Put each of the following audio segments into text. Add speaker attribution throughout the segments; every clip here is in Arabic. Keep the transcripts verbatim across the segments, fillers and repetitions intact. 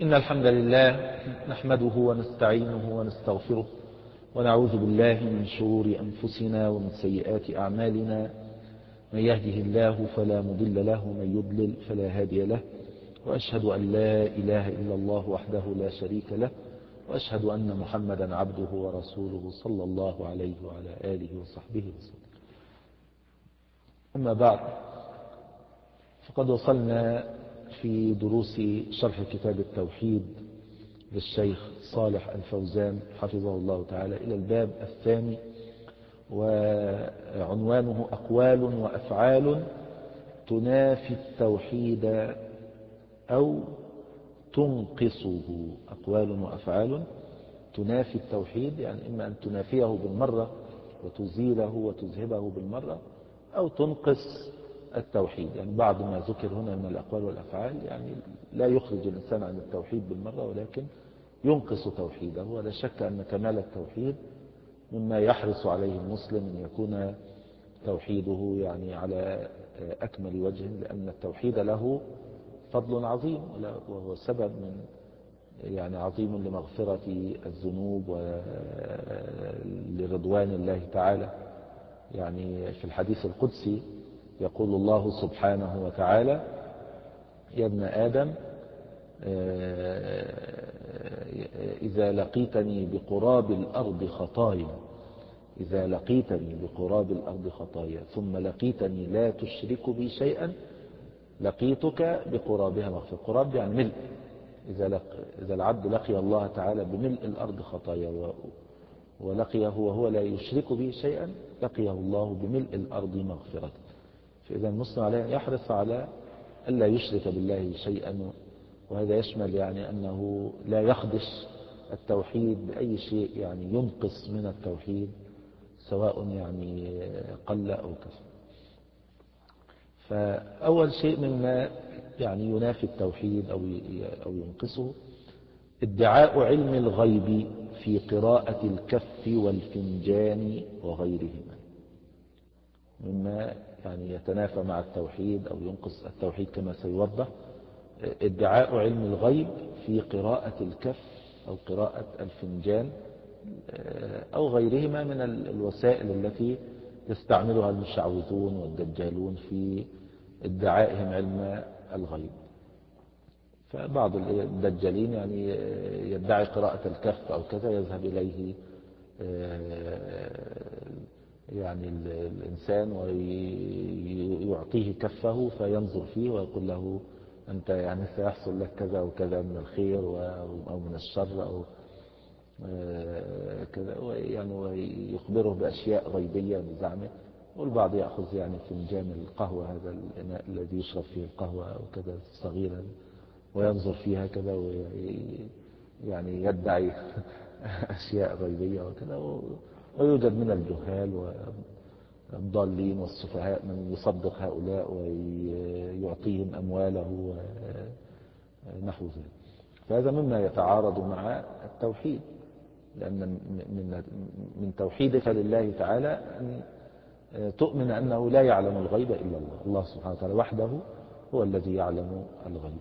Speaker 1: إن الحمد لله نحمده ونستعينه ونستغفره ونعوذ بالله من شرور أنفسنا ومن سيئات أعمالنا. من يهده الله فلا مضل له ومن يضلل فلا هادي له، وأشهد أن لا إله إلا الله وحده لا شريك له، وأشهد أن محمدا عبده ورسوله صلى الله عليه وعلى آله وصحبه وسلم. أما بعد، فقد وصلنا في دروس شرح كتاب التوحيد للشيخ صالح الفوزان حفظه الله تعالى إلى الباب الثاني، وعنوانه أقوال وأفعال تنافي التوحيد أو تنقصه. أقوال وأفعال تنافي التوحيد، يعني إما أن تنافيه بالمرة وتزيله وتذهبه بالمرة، أو تنقص التوحيد. يعني بعض ما ذكر هنا من الأقوال والأفعال يعني لا يخرج الإنسان عن التوحيد بالمرة، ولكن ينقص توحيده. ولا شك أن كمال التوحيد مما يحرص عليه المسلم أن يكون توحيده يعني على أكمل وجه، لأن التوحيد له فضل عظيم، وهو سبب من يعني عظيم لمغفرة الذنوب ولرضوان الله تعالى. يعني في الحديث القدسي يقول الله سبحانه وتعالى: يا ابن آدم إذا لقيتني بقراب الأرض خطايا إذا لقيتني بقراب الأرض خطايا ثم لقيتني لا تشرك بي شيئا لقيتك بقرابها مغفرة. قراب يعني ملء. إذا, لق... إذا العبد لقي الله تعالى بملء الأرض خطايا و... ولقيه وهو لا يشرك به شيئا لقيه الله بملء الأرض مغفرة. فإذا المسلم عليه يحرص على ألا يشرك بالله شيئا، وهذا يشمل يعني أنه لا يخدش التوحيد بأي شيء يعني ينقص من التوحيد، سواء يعني قل أو كثر. فأول شيء مما يعني ينافي التوحيد أو أو ينقصه ادعاء علم الغيب في قراءة الكف والفنجان وغيرهما، مما يعني يتنافى مع التوحيد أو ينقص التوحيد كما سيوضح. ادعاء علم الغيب في قراءة الكف أو قراءة الفنجان أو غيرهما من الوسائل التي يستعملها المشعوذون والدجالون في ادعائهم علم الغيب. فبعض الدجالين يعني يدعي قراءة الكف أو كذا، يذهب إليه يعني الإنسان ويعطيه كفه فينظر فيه ويقول له: أنت يعني سيحصل لك كذا وكذا من الخير أو من الشر أو كذا، يعني ويخبره بأشياء غيبية بزعمه. والبعض يأخذ يعني فنجان القهوة، هذا الإناء الذي يشرب فيه القهوة أو كذا صغيرا، وينظر فيها كذا ويعني يدعي أشياء غيبية وكذا. ويوجد من الجهال والضالين والسفهاء من يصدق هؤلاء ويعطيهم أمواله ونحو ذلك. فهذا مما يتعارض مع التوحيد، لأن من من توحيدك لله تعالى أن تؤمن أنه لا يعلم الغيب إلا الله. الله سبحانه وتعالى وحده هو الذي يعلم الغيب.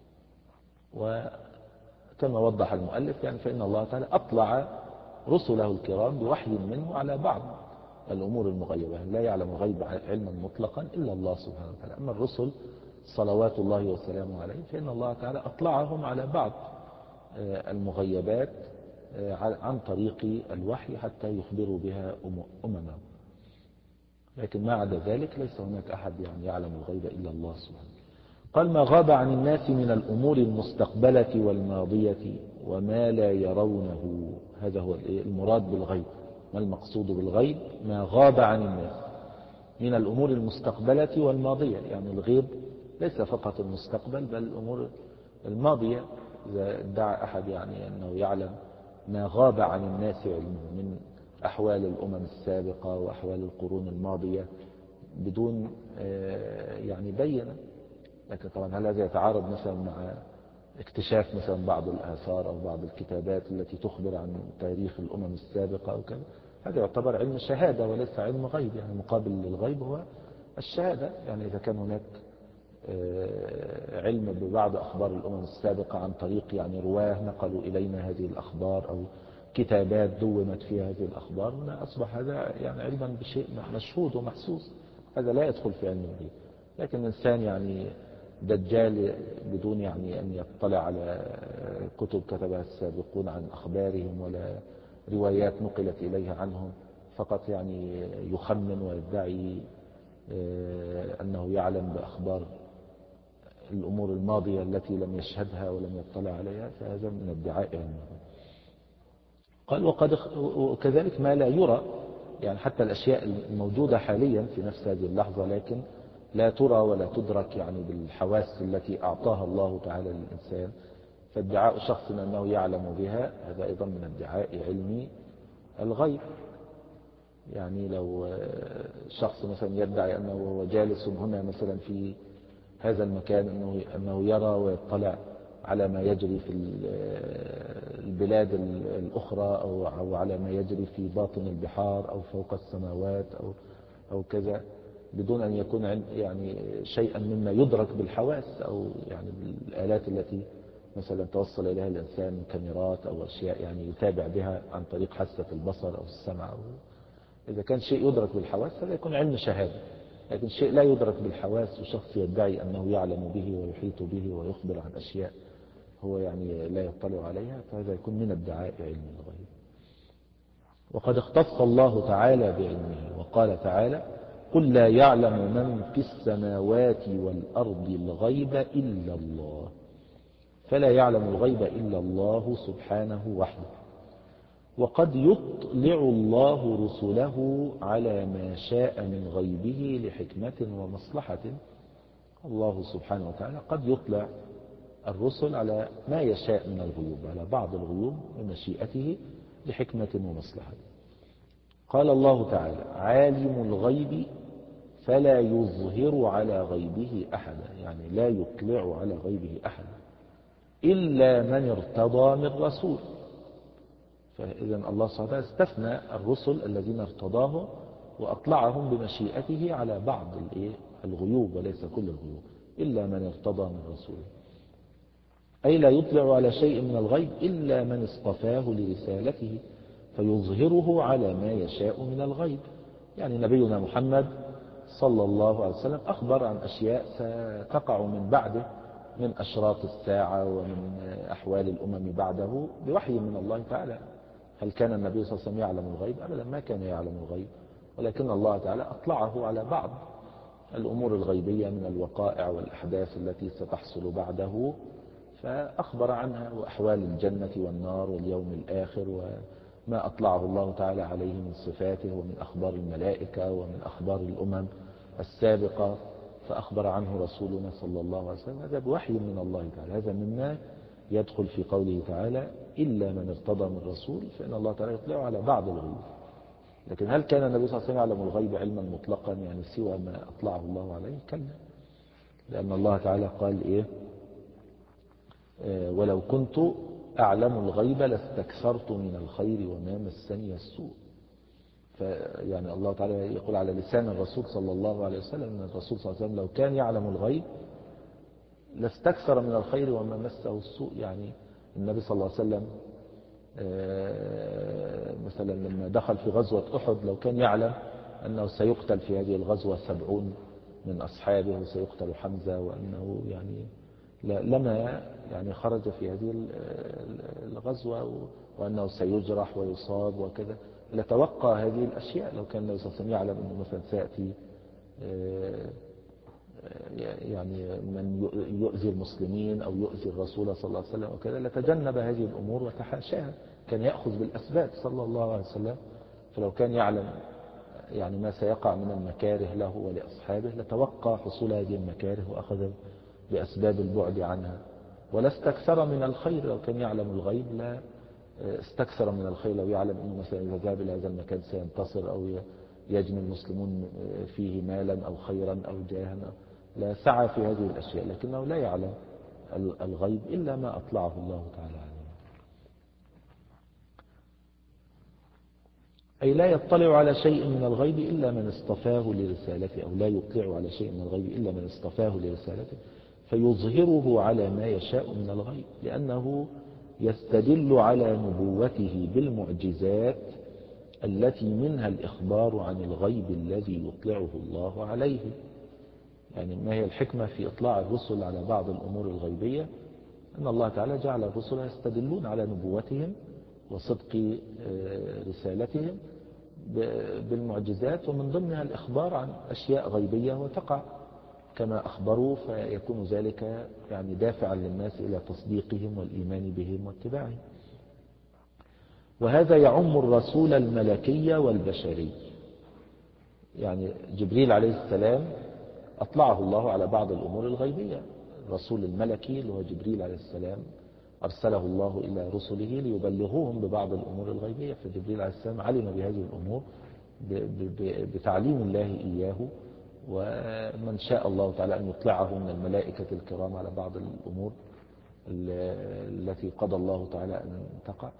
Speaker 1: وكما وضح المؤلف يعني فإن الله تعالى أطلع رسله الكرام بوحي منه على بعض الأمور المغيبة. لا يعلم الغيب علما مطلقا إلا الله سبحانه وتعالى. أما الرسل صلوات الله وسلامه عليه فإن الله تعالى أطلعهم على بعض المغيبات عن طريق الوحي حتى يخبروا بها أممهم. لكن ما عدا ذلك ليس هناك أحد يعني يعلم الغيب إلا الله سبحانه. قال: ما غاب عن الناس من الأمور المستقبلة والماضية وما لا يرونه. هذا هو المراد بالغيب. ما المقصود بالغيب؟ ما غاب عن الناس من الأمور المستقبلة والماضية. يعني الغيب ليس فقط المستقبل بل الأمور الماضية. إذا ادعى أحد يعني أنه يعلم ما غاب عن الناس علمه من أحوال الأمم السابقة وأحوال القرون الماضية بدون يعني بينة، لكن طبعا هل هذا يتعارض مثلا مع اكتشاف مثلا بعض الآثار أو بعض الكتابات التي تخبر عن تاريخ الأمم السابقة أو كذا؟ هذا يعتبر علم شهادة وليس علم غيب. يعني مقابل للغيب هو الشهادة. يعني إذا كان هناك علم ببعض أخبار الأمم السابقة عن طريق يعني رواه نقلوا إلينا هذه الأخبار أو كتابات دونت فيها هذه الأخبار، هنا أصبح هذا يعني علما بشيء مشهود ومحسوس، هذا لا يدخل في علم الغيب. لكن الإنسان يعني دجال بدون يعني أن يطلع على كتب كتبها السابقون عن أخبارهم ولا روايات نقلت إليه عنهم، فقط يعني يخمن ويدعي أنه يعلم بأخبار الأمور الماضية التي لم يشهدها ولم يطلع عليها، فهذا من ادعاء علم. قال وقد وكذلك ما لا يرى، يعني حتى الأشياء الموجودة حاليا في نفس هذه اللحظة لكن لا ترى ولا تدرك يعني بالحواس التي أعطاها الله تعالى للإنسان، فادعاء شخص أنه يعلم بها هذا أيضا من ادعاء علم الغيب. يعني لو شخص مثلا يدعي أنه هو جالس هنا مثلا في هذا المكان أنه, أنه يرى ويطلع على ما يجري في البلاد الأخرى أو على ما يجري في باطن البحار أو فوق السماوات أو, أو كذا، بدون أن يكون يعني شيئا مما يدرك بالحواس أو يعني بالآلات التي مثلا توصل إليها الإنسان من كاميرات أو أشياء يعني يتابع بها عن طريق حاسة البصر أو السمع. أو إذا كان شيء يدرك بالحواس هذا يكون علم شهادة، لكن شيء لا يدرك بالحواس وشخص يدعي أنه يعلم به ويحيط به ويخبر عن أشياء هو يعني لا يطلع عليها، فهذا يكون من ادعاء علم الغيب. وقد اختص الله تعالى بعلمه وقال تعالى قل لا يعلم من في السماوات والأرض الغيب إلا الله، فلا يعلم الغيب إلا الله سبحانه وحده. وقد يطلع الله رسله على ما شاء من غيبه لحكمة ومصلحة. الله سبحانه وتعالى قد يطلع الرسل على ما يشاء من الغيوب، على بعض الغيوب بمشيئته لحكمة ومصلحة. قال الله تعالى عالم الغيب فلا يظهر على غيبه أحدا، يعني لا يطلع على غيبه أحدا إلا من ارتضى من رسول. فإذا الله سبحانه وتعالى استثنى الرسل الذين ارتضاه وأطلعهم بمشيئته على بعض الغيوب وليس كل الغيوب، إلا من ارتضى من رسوله، أي لا يطلع على شيء من الغيب إلا من اصطفاه لرسالته فيظهره على ما يشاء من الغيب. يعني نبينا محمد صلى الله عليه وسلم أخبر عن أشياء ستقع من بعده من أشراط الساعة ومن أحوال الأمم بعده بوحي من الله تعالى. هل كان النبي صلى الله عليه وسلم يعلم الغيب؟ أبدا ما كان يعلم الغيب، ولكن الله تعالى أطلعه على بعض الأمور الغيبية من الوقائع والأحداث التي ستحصل بعده فأخبر عنها، وأحوال الجنة والنار واليوم الآخر وما أطلعه الله تعالى عليه من صفاته ومن أخبار الملائكة ومن أخبار الأمم السابقة فأخبر عنه رسولنا صلى الله عليه وسلم. هذا بوحي من الله تعالى، هذا مما يدخل في قوله تعالى إلا من ارتضى من رسول، فإن الله تعالى يطلع على بعض الغيوب. لكن هل كان النبي صلى الله عليه وسلم يعلم الغيب علما مطلقا يعني سوى ما أطلعه الله عليه؟ كلا، لأن الله تعالى قال إيه آه ولو كنت أعلم الغيب لاستكثرت من الخير وما مسني السوء. فيعني الله تعالى يقول على لسان الرسول صلى الله عليه وسلم أن الرسول صلى الله عليه وسلم لو كان يعلم الغيب لاستكثر من الخير وما مسه السوء. يعني النبي صلى الله عليه وسلم مثلا لما دخل في غزوة أحد لو كان يعلم أنه سيقتل في هذه الغزوة سبعون من أصحابه وسيقتل حمزة وأنه يعني لما يعني خرج في هذه الغزوة وأنه سيجرح ويصاب وكذا لتوقع هذه الأشياء. لو كان النبي صلى الله عليه وسلم يعلم أنه مثلا سيأتي يعني من يؤذي المسلمين أو يؤذي الرسول صلى الله عليه وسلم وكذا لتجنب هذه الأمور وتحاشاها، كان يأخذ بالأسباب صلى الله عليه وسلم. فلو كان يعلم يعني ما سيقع من المكاره له ولأصحابه لتوقع حصول هذه المكاره وأخذ بأسباب البعد عنها. ولا استكثر من الخير، لو كان يعلم الغيب لا استكثر من الخير، لو يعلم أنه مثلا إذا ذهب إلى هذا المكان سينتصر أو يجني المسلمون فيه مالا أو خيرا أو جاها لا سعى في هذه الأشياء، لكنه لا يعلم الغيب إلا ما أطلعه الله تعالى عليه. أي لا يطلع على شيء من الغيب إلا من اصطفاه لرسالته، أو لا يطلع على شيء من الغيب إلا من اصطفاه لرسالته، فيظهره على ما يشاء من الغيب، لأنه يستدل على نبوته بالمعجزات التي منها الإخبار عن الغيب الذي يطلعه الله عليه. يعني ما هي الحكمة في إطلاع الرسل على بعض الأمور الغيبية؟ أن الله تعالى جعل الرسل يستدلون على نبوتهم وصدق رسالتهم بالمعجزات، ومن ضمنها الإخبار عن أشياء غيبية وتقع كما أخبروا، فيكون ذلك يعني دافعا للناس إلى تصديقهم والإيمان بهم واتباعهم. وهذا يعم الرسول الملكي والبشري. يعني جبريل عليه السلام أطلعه الله على بعض الأمور الغيبية. الرسول الملكي اللي هو جبريل عليه السلام أرسله الله إلى رسله ليبلغوهم ببعض الأمور الغيبية، فجبريل عليه السلام علم بهذه الأمور بتعليم الله إياه. ومن شاء الله تعالى أن يطلعه من الملائكة الكرام على بعض الأمور التي قضى الله تعالى أن تقع،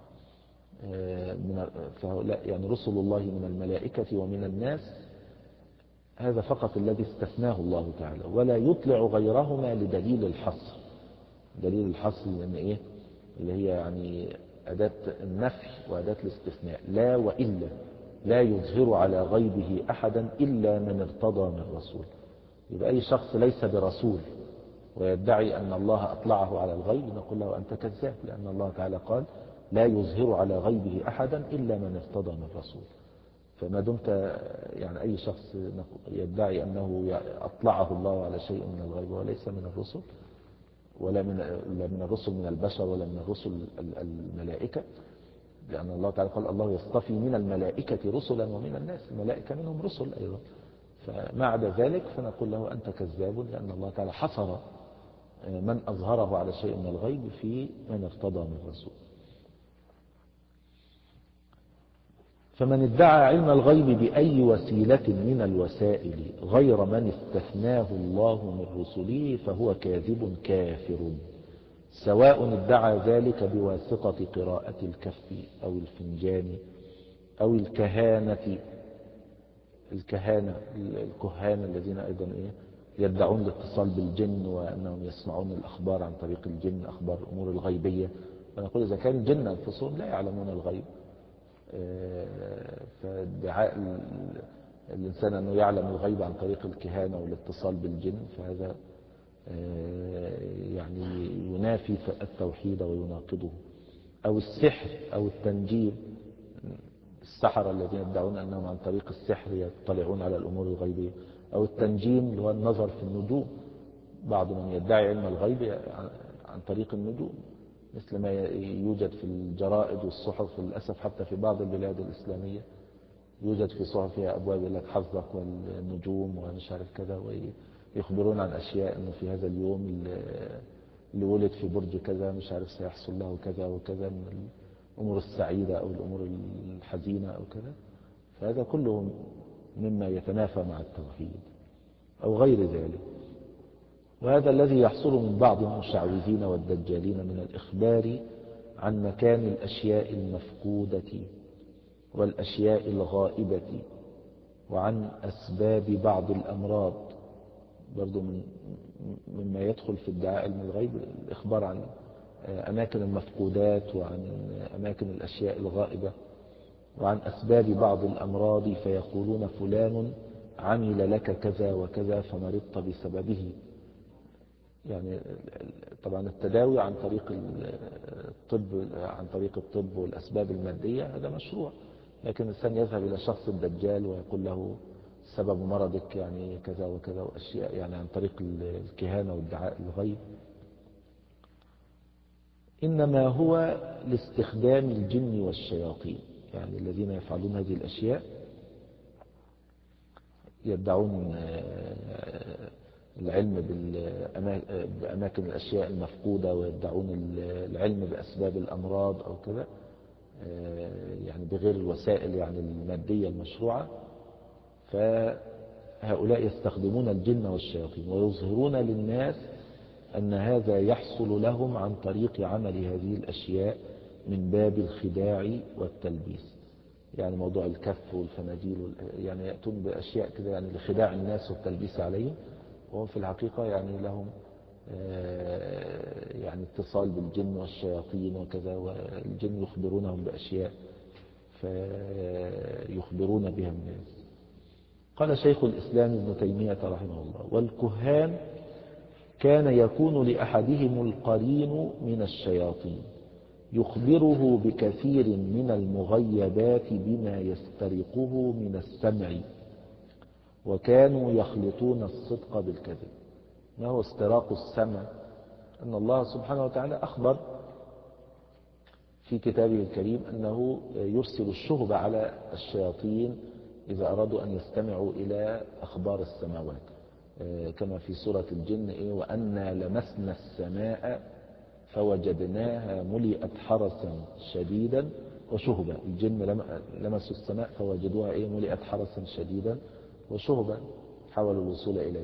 Speaker 1: فهؤلاء يعني رسل الله من الملائكة ومن الناس، هذا فقط الذي استثناه الله تعالى، ولا يطلع غيرهما لدليل الحصر. دليل الحصر لأن إيه اللي هي يعني أداة النفي وأداة الاستثناء، لا وإلا، لا يظهر على غيبه أحدا إلا من ارتضى من رسول. يبقى أي شخص ليس برسول ويدعي أن الله أطلعه على الغيب نقول له أنت كذاب، لأن الله تعالى قال لا يظهر على غيبه أحدا إلا من ارتضى من رسول. فما دمت يعني أي شخص يدعي أنه أطلعه الله على شيء من الغيب وليس من الرسل، ولا من من الرسل من البشر ولا من الرسل الملائكة، لأن الله تعالى قال الله يصطفي من الملائكة رسلا ومن الناس، الملائكة منهم رسل أيضا. فما عدا ذلك فنقول له أنت كذاب، لأن الله تعالى حصر من أظهره على شيء من الغيب في من ارتضى من رسول. فمن ادعى علم الغيب بأي وسيلة من الوسائل غير من استثناه الله من رسله فهو كاذب كافر، سواء ادعى ذلك بواسطة قراءة الكف أو الفنجان أو الكهانة. الكهانة الكهان الذين أيضا إيه يدعون الاتصال بالجن وأنهم يسمعون الأخبار عن طريق الجن، أخبار الأمور الغيبية. فنقول إذا كان الجن أنفسهم لا يعلمون الغيب، فادعاء الإنسان أنه يعلم الغيب عن طريق الكهانة والاتصال بالجن فهذا يعني ينافي التوحيد ويناقضه. أو السحر أو التنجيم، السحرة الذين يدعون أنهم عن طريق السحر يطلعون على الأمور الغيبية. أو التنجيم اللي هو النظر في النجوم، بعض من يدعي علم الغيب عن طريق النجوم، مثل ما يوجد في الجرائد والصحف للأسف حتى في بعض البلاد الإسلامية يوجد في صحفها أبواب لك حظك والنجوم ومش عارف كذا، ويخبرون عن أشياء أنه في هذا اليوم اللي ولد في برج كذا مش عارف سيحصل له كذا وكذا من الأمور السعيدة أو الأمور الحزينة أو كذا. فهذا كله مما يتنافى مع التوحيد أو غير ذلك. وهذا الذي يحصل من بعض المشعوذين والدجالين من الإخبار عن مكان الأشياء المفقودة والأشياء الغائبة وعن أسباب بعض الأمراض. برضو من مما يدخل في ادعاء علم الغيب الإخبار عن أماكن المفقودات وعن أماكن الأشياء الغائبة وعن أسباب بعض الأمراض، فيقولون فلان عمل لك كذا وكذا فمرضت بسببه. يعني طبعا التداوي عن طريق الطب عن طريق الطب والأسباب المادية هذا مشروع، لكن الإنسان يذهب إلى شخص الدجال ويقول له سبب مرضك يعني كذا وكذا وأشياء يعني عن طريق الكهانة والدعاء الغيب، إنما هو لاستخدام الجن والشياطين. يعني الذين يفعلون هذه الأشياء يدعون العلم بأماكن الأشياء المفقودة ويدعون العلم بأسباب الأمراض أو كذا، يعني بغير الوسائل يعني المادية المشروعة. فهؤلاء يستخدمون الجن والشياطين ويظهرون للناس أن هذا يحصل لهم عن طريق عمل هذه الأشياء من باب الخداع والتلبيس. يعني موضوع الكف والفناجيل يعني يأتون بأشياء كده يعني لخداع الناس والتلبيس عليهم، وهم في الحقيقة يعني لهم يعني اتصال بالجن والشياطين وكذا، والجن يخبرونهم بأشياء فيخبرون بها الناس. قال شيخ الإسلام ابن تيمية رحمه الله: والكهان كان يكون لأحدهم القرين من الشياطين يخبره بكثير من المغيبات بما يسترقه من السمع، وكانوا يخلطون الصدق بالكذب. ما هو استراق السمع؟ أن الله سبحانه وتعالى أخبر في كتابه الكريم أنه يرسل الشهب على الشياطين إذا أرادوا أن يستمعوا إلى أخبار السماوات، كما في سورة الجن: إيه وأنا لمسنا السماء فوجدناها ملئت حرسا شديدا وشهبا. الجن لمسوا السماء فوجدوها إيه ملئت حرسا شديدا وشهبا، حاولوا الوصول إليه.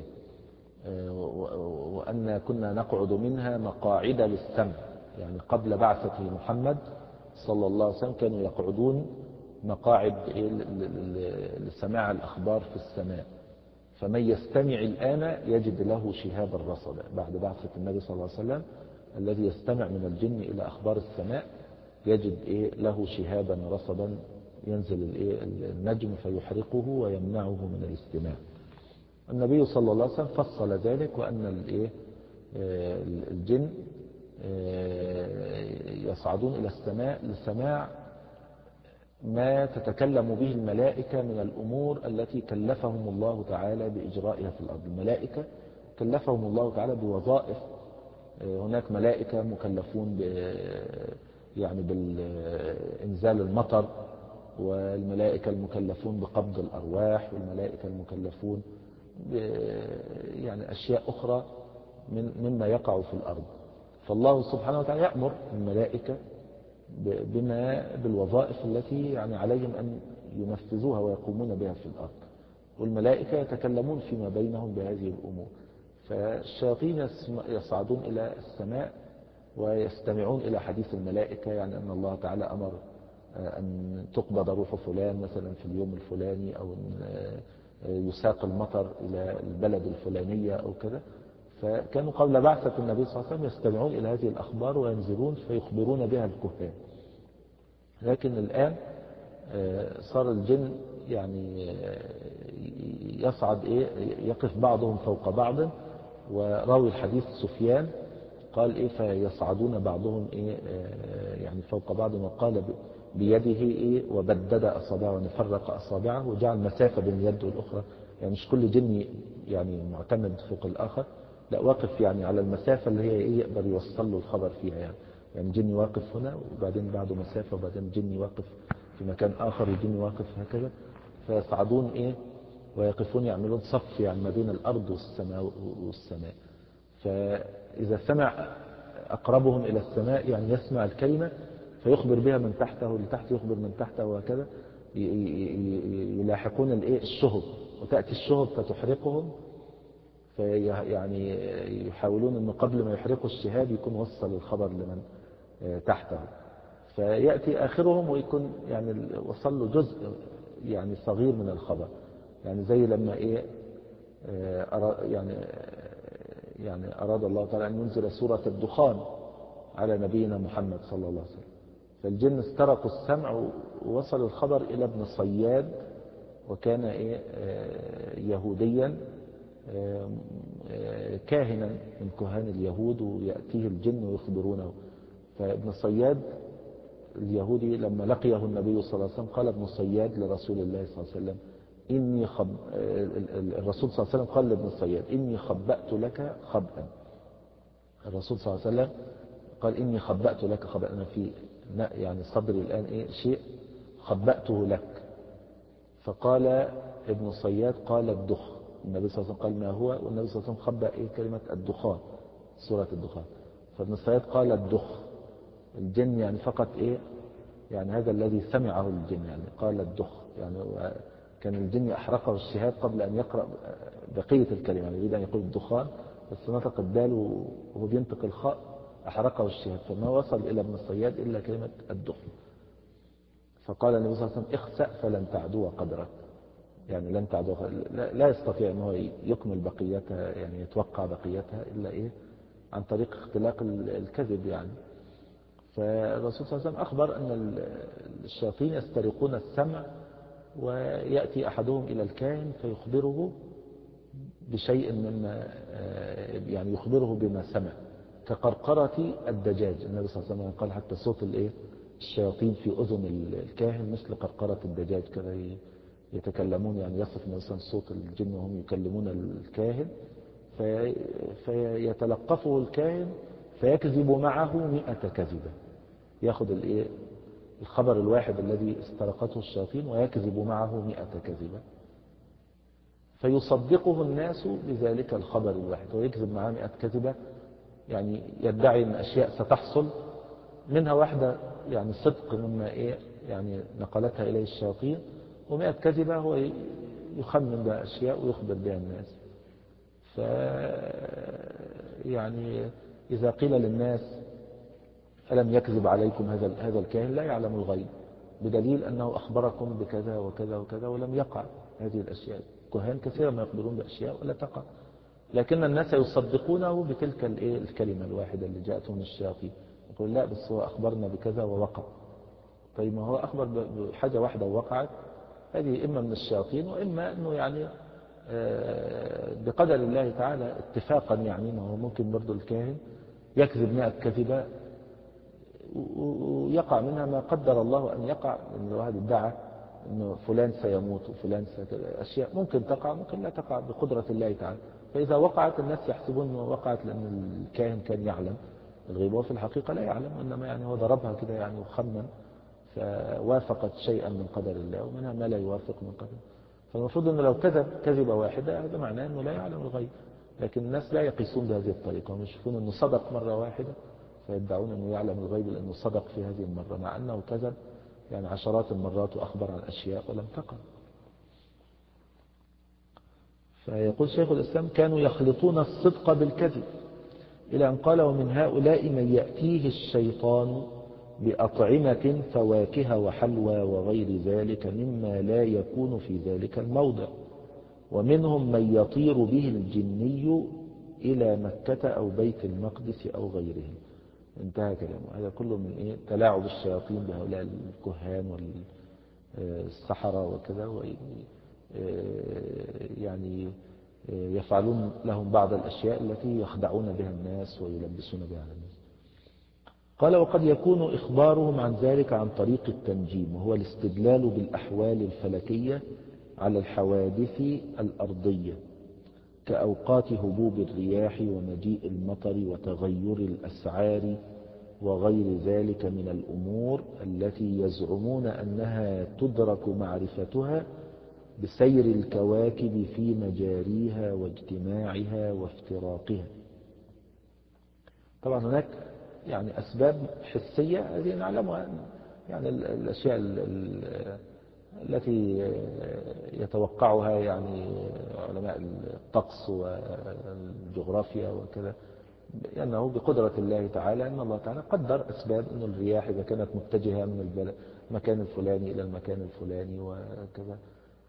Speaker 1: وأن كنا نقعد منها مقاعد للسمع، يعني قبل بعثة محمد صلى الله عليه وسلم كانوا يقعدون مقاعد لسماع الأخبار في السماء، فمن يستمع الآن يجد له شهابا رصدا. بعد بعثة النبي صلى الله عليه وسلم الذي يستمع من الجن إلى أخبار السماء يجد إيه له شهابا رصدا، ينزل الإيه النجم فيحرقه ويمنعه من الاستماع. النبي صلى الله عليه وسلم فصل ذلك، وأن الإيه الجن يصعدون إلى السماء لسماع ما تتكلم به الملائكة من الأمور التي كلفهم الله تعالى بإجرائها في الأرض. الملائكة كلفهم الله تعالى بوظائف، هناك ملائكة مكلفون ب يعني بالإنزال المطر، والملائكة المكلفون بقبض الأرواح، والملائكة المكلفون ب يعني أشياء أخرى من مما يقع في الأرض. فالله سبحانه وتعالى يأمر الملائكة بما بالوظائف التي يعني عليهم أن ينفذوها ويقومون بها في الأرض، والملائكة يتكلمون فيما بينهم بهذه الأمور. فالشياطين يصعدون إلى السماء ويستمعون إلى حديث الملائكة، يعني أن الله تعالى أمر أن تقبض روح فلان مثلا في اليوم الفلاني، أو أن يساق المطر إلى البلد الفلانية أو كذا. فكانوا قبل بعثة النبي صلى الله عليه وسلم يستمعون إلى هذه الأخبار وينزلون فيخبرون بها الكهان. لكن الآن صار الجن يعني يصعد إيه يقف بعضهم فوق بعض، وراوي الحديث سفيان قال إيه فيصعدون بعضهم إيه يعني فوق بعض، وقال بيده إيه وبدد أصابعه، ونفرق أصابعه وجعل مسافة بين يده الأخرى. يعني مش كل جن يعني معتمد فوق الآخر، لا، واقف يعني على المسافة اللي هي إيه يقدر يوصل له الخبر فيها. يعني يعني جن واقف هنا وبعدين بعده مسافة، وبعدين جن واقف في مكان آخر وجن واقف هكذا، فيصعدون إيه ويقفون يعملون صف يعني ما بين الأرض والسماء والسماء. فإذا سمع أقربهم إلى السماء يعني يسمع الكلمة فيخبر بها من تحته، لتحت يخبر من تحته، وهكذا يلاحقون الإيه الشهب، وتأتي الشهب فتحرقهم، فيعني يحاولون أنه قبل ما يحرقوا الشهاب يكون وصل الخبر لمن تحته، فيأتي آخرهم ويكون يعني وصل له جزء يعني صغير من الخبر. يعني زي لما إيه يعني يعني أراد الله تعالى أن ينزل سورة الدخان على نبينا محمد صلى الله عليه وسلم، فالجن استرقوا السمع ووصل الخبر إلى ابن صياد، وكان إيه يهوديا كاهنا من كهان اليهود، ويأتيه الجن ويخبرونه. فابن صياد اليهودي لما لقيه النبي صلى الله عليه وسلم قال ابن صياد لرسول الله صلى الله عليه وسلم إني خب... الرسول صلى الله عليه وسلم قال لابن صياد إني خبأت لك خبأ. الرسول صلى الله عليه وسلم قال إني خبأت لك خبأ، أنا في يعني صدري الآن إيه شيء خبأته لك. فقال ابن صياد قال الدخ. النبي صلى الله عليه وسلم قال ما هو، والنبي صلى الله عليه وسلم خبأ إيه كلمة الدخان، سورة الدخان. فابن صياد قال الدخ. الجن يعني فقط إيه يعني هذا الذي سمعه الجن، يعني قال الدخ، يعني كان الجن أحرقه الشهاب قبل أن يقرأ بقية الكلمة، يعني يريد أن يقول الدخان بس نطق الدال وهو بينطق الخاء أحرقه الشهاب، فما وصل إلى ابن الصياد إلا كلمة الدخ. فقال النبي صلى الله عليه وسلم اخسأ فلن تعدو قدرك، يعني لن تعدو لا, لا يستطيع أنه يكمل بقيتها، يعني يتوقع بقيتها إلا إيه عن طريق اختلاق الكذب يعني. فالرسول صلى الله عليه وسلم أخبر أن الشياطين يسترقون السمع، ويأتي أحدهم إلى الكاهن فيخبره بشيء مما يعني يخبره بما سمع كقرقرة الدجاج. النبي صلى الله عليه وسلم قال حتى صوت الايه الشياطين في أذن الكاهن مثل قرقرة الدجاج كذا يتكلمون، يعني يصف النبي صلى الله عليه وسلم صوت الجن وهم يكلمون الكاهن في فيتلقفه الكاهن فيكذب معه مئة كذبة، ياخذ الايه الخبر الواحد الذي استرقته الشياطين ويكذب معه مئة كذبة، فيصدقه الناس بذلك الخبر الواحد ويكذب معه مئة كذبة، يعني يدعي أن أشياء ستحصل منها واحدة يعني صدق مما إيه يعني نقلتها إليه الشياطين، ومئة كذبة هو يخمن بها أشياء ويخبر بها الناس. ف يعني إذا قيل للناس ألم يكذب عليكم هذا هذا الكاهن لا يعلم الغيب، بدليل أنه أخبركم بكذا وكذا وكذا ولم يقع هذه الأشياء. كهان كثيرا ما يخبرون بأشياء ولا تقع، لكن الناس يصدقونه بتلك الكلمة الواحدة اللي جاءته من الشياطين، يقول لا بس هو أخبرنا بكذا ووقع. طيب ما هو أخبر بحاجة واحدة ووقعت، هذه إما من الشياطين وإما أنه يعني بقدر الله تعالى اتفاقا، يعني ما هو ممكن برضو الكاهن يكذب مئة كذبة ويقع منها ما قدر الله أن يقع، لأن الواحد ادعى أنه فلان سيموت وفلان سيكذا، أشياء ممكن تقع ممكن لا تقع بقدرة الله تعالى. فإذا وقعت الناس يحسبون أنه وقعت لأن الكاهن كان يعلم الغيب، وفي الحقيقة لا يعلم، إنما يعني هو ضربها كده يعني وخمن فوافقت شيئا من قدر الله، ومنها ما لا يوافق من قدر. فالمفروض أنه لو كذب كذبة واحدة هذا معناه أنه لا يعلم الغيب، لكن الناس لا يقيسون بهذه الطريقة، هم يشوفون أنه صدق مرة واحدة فيدعون أنه يعلم الغيب لأنه صدق في هذه المرة، مع أنه كذب يعني عشرات المرات وأخبر عن أشياء ولم تقع. فيقول شيخ الإسلام كانوا يخلطون الصدق بالكذب، إلى أن قال ومن هؤلاء من يأتيه الشيطان بأطعمة فواكه وحلوى وغير ذلك مما لا يكون في ذلك الموضع، ومنهم من يطير به الجني إلى مكة أو بيت المقدس أو غيره. انتهى كلامه. هذا كله من إيه؟ تلاعب الشياطين بهؤلاء الكهان والسحرة وكذا، يعني يفعلون لهم بعض الأشياء التي يخدعون بها الناس ويلبسون بها الناس. قال وقد يكون إخبارهم عن ذلك عن طريق التنجيم، وهو الاستدلال بالأحوال الفلكية على الحوادث الأرضية كأوقات هبوب الرياح ومجيء المطر وتغير الأسعار وغير ذلك من الأمور التي يزعمون أنها تدرك معرفتها بسير الكواكب في مجاريها واجتماعها وافتراقها. طبعا هناك يعني أسباب حسية هذه نعلمها، يعني الأشياء التي يتوقعها يعني علماء الطقس والجغرافيا وكذا، لأنه بقدرة الله تعالى أن الله تعالى قدر أسباب أن الرياح إذا كانت متجهة من المكان الفلاني إلى المكان الفلاني وكذا،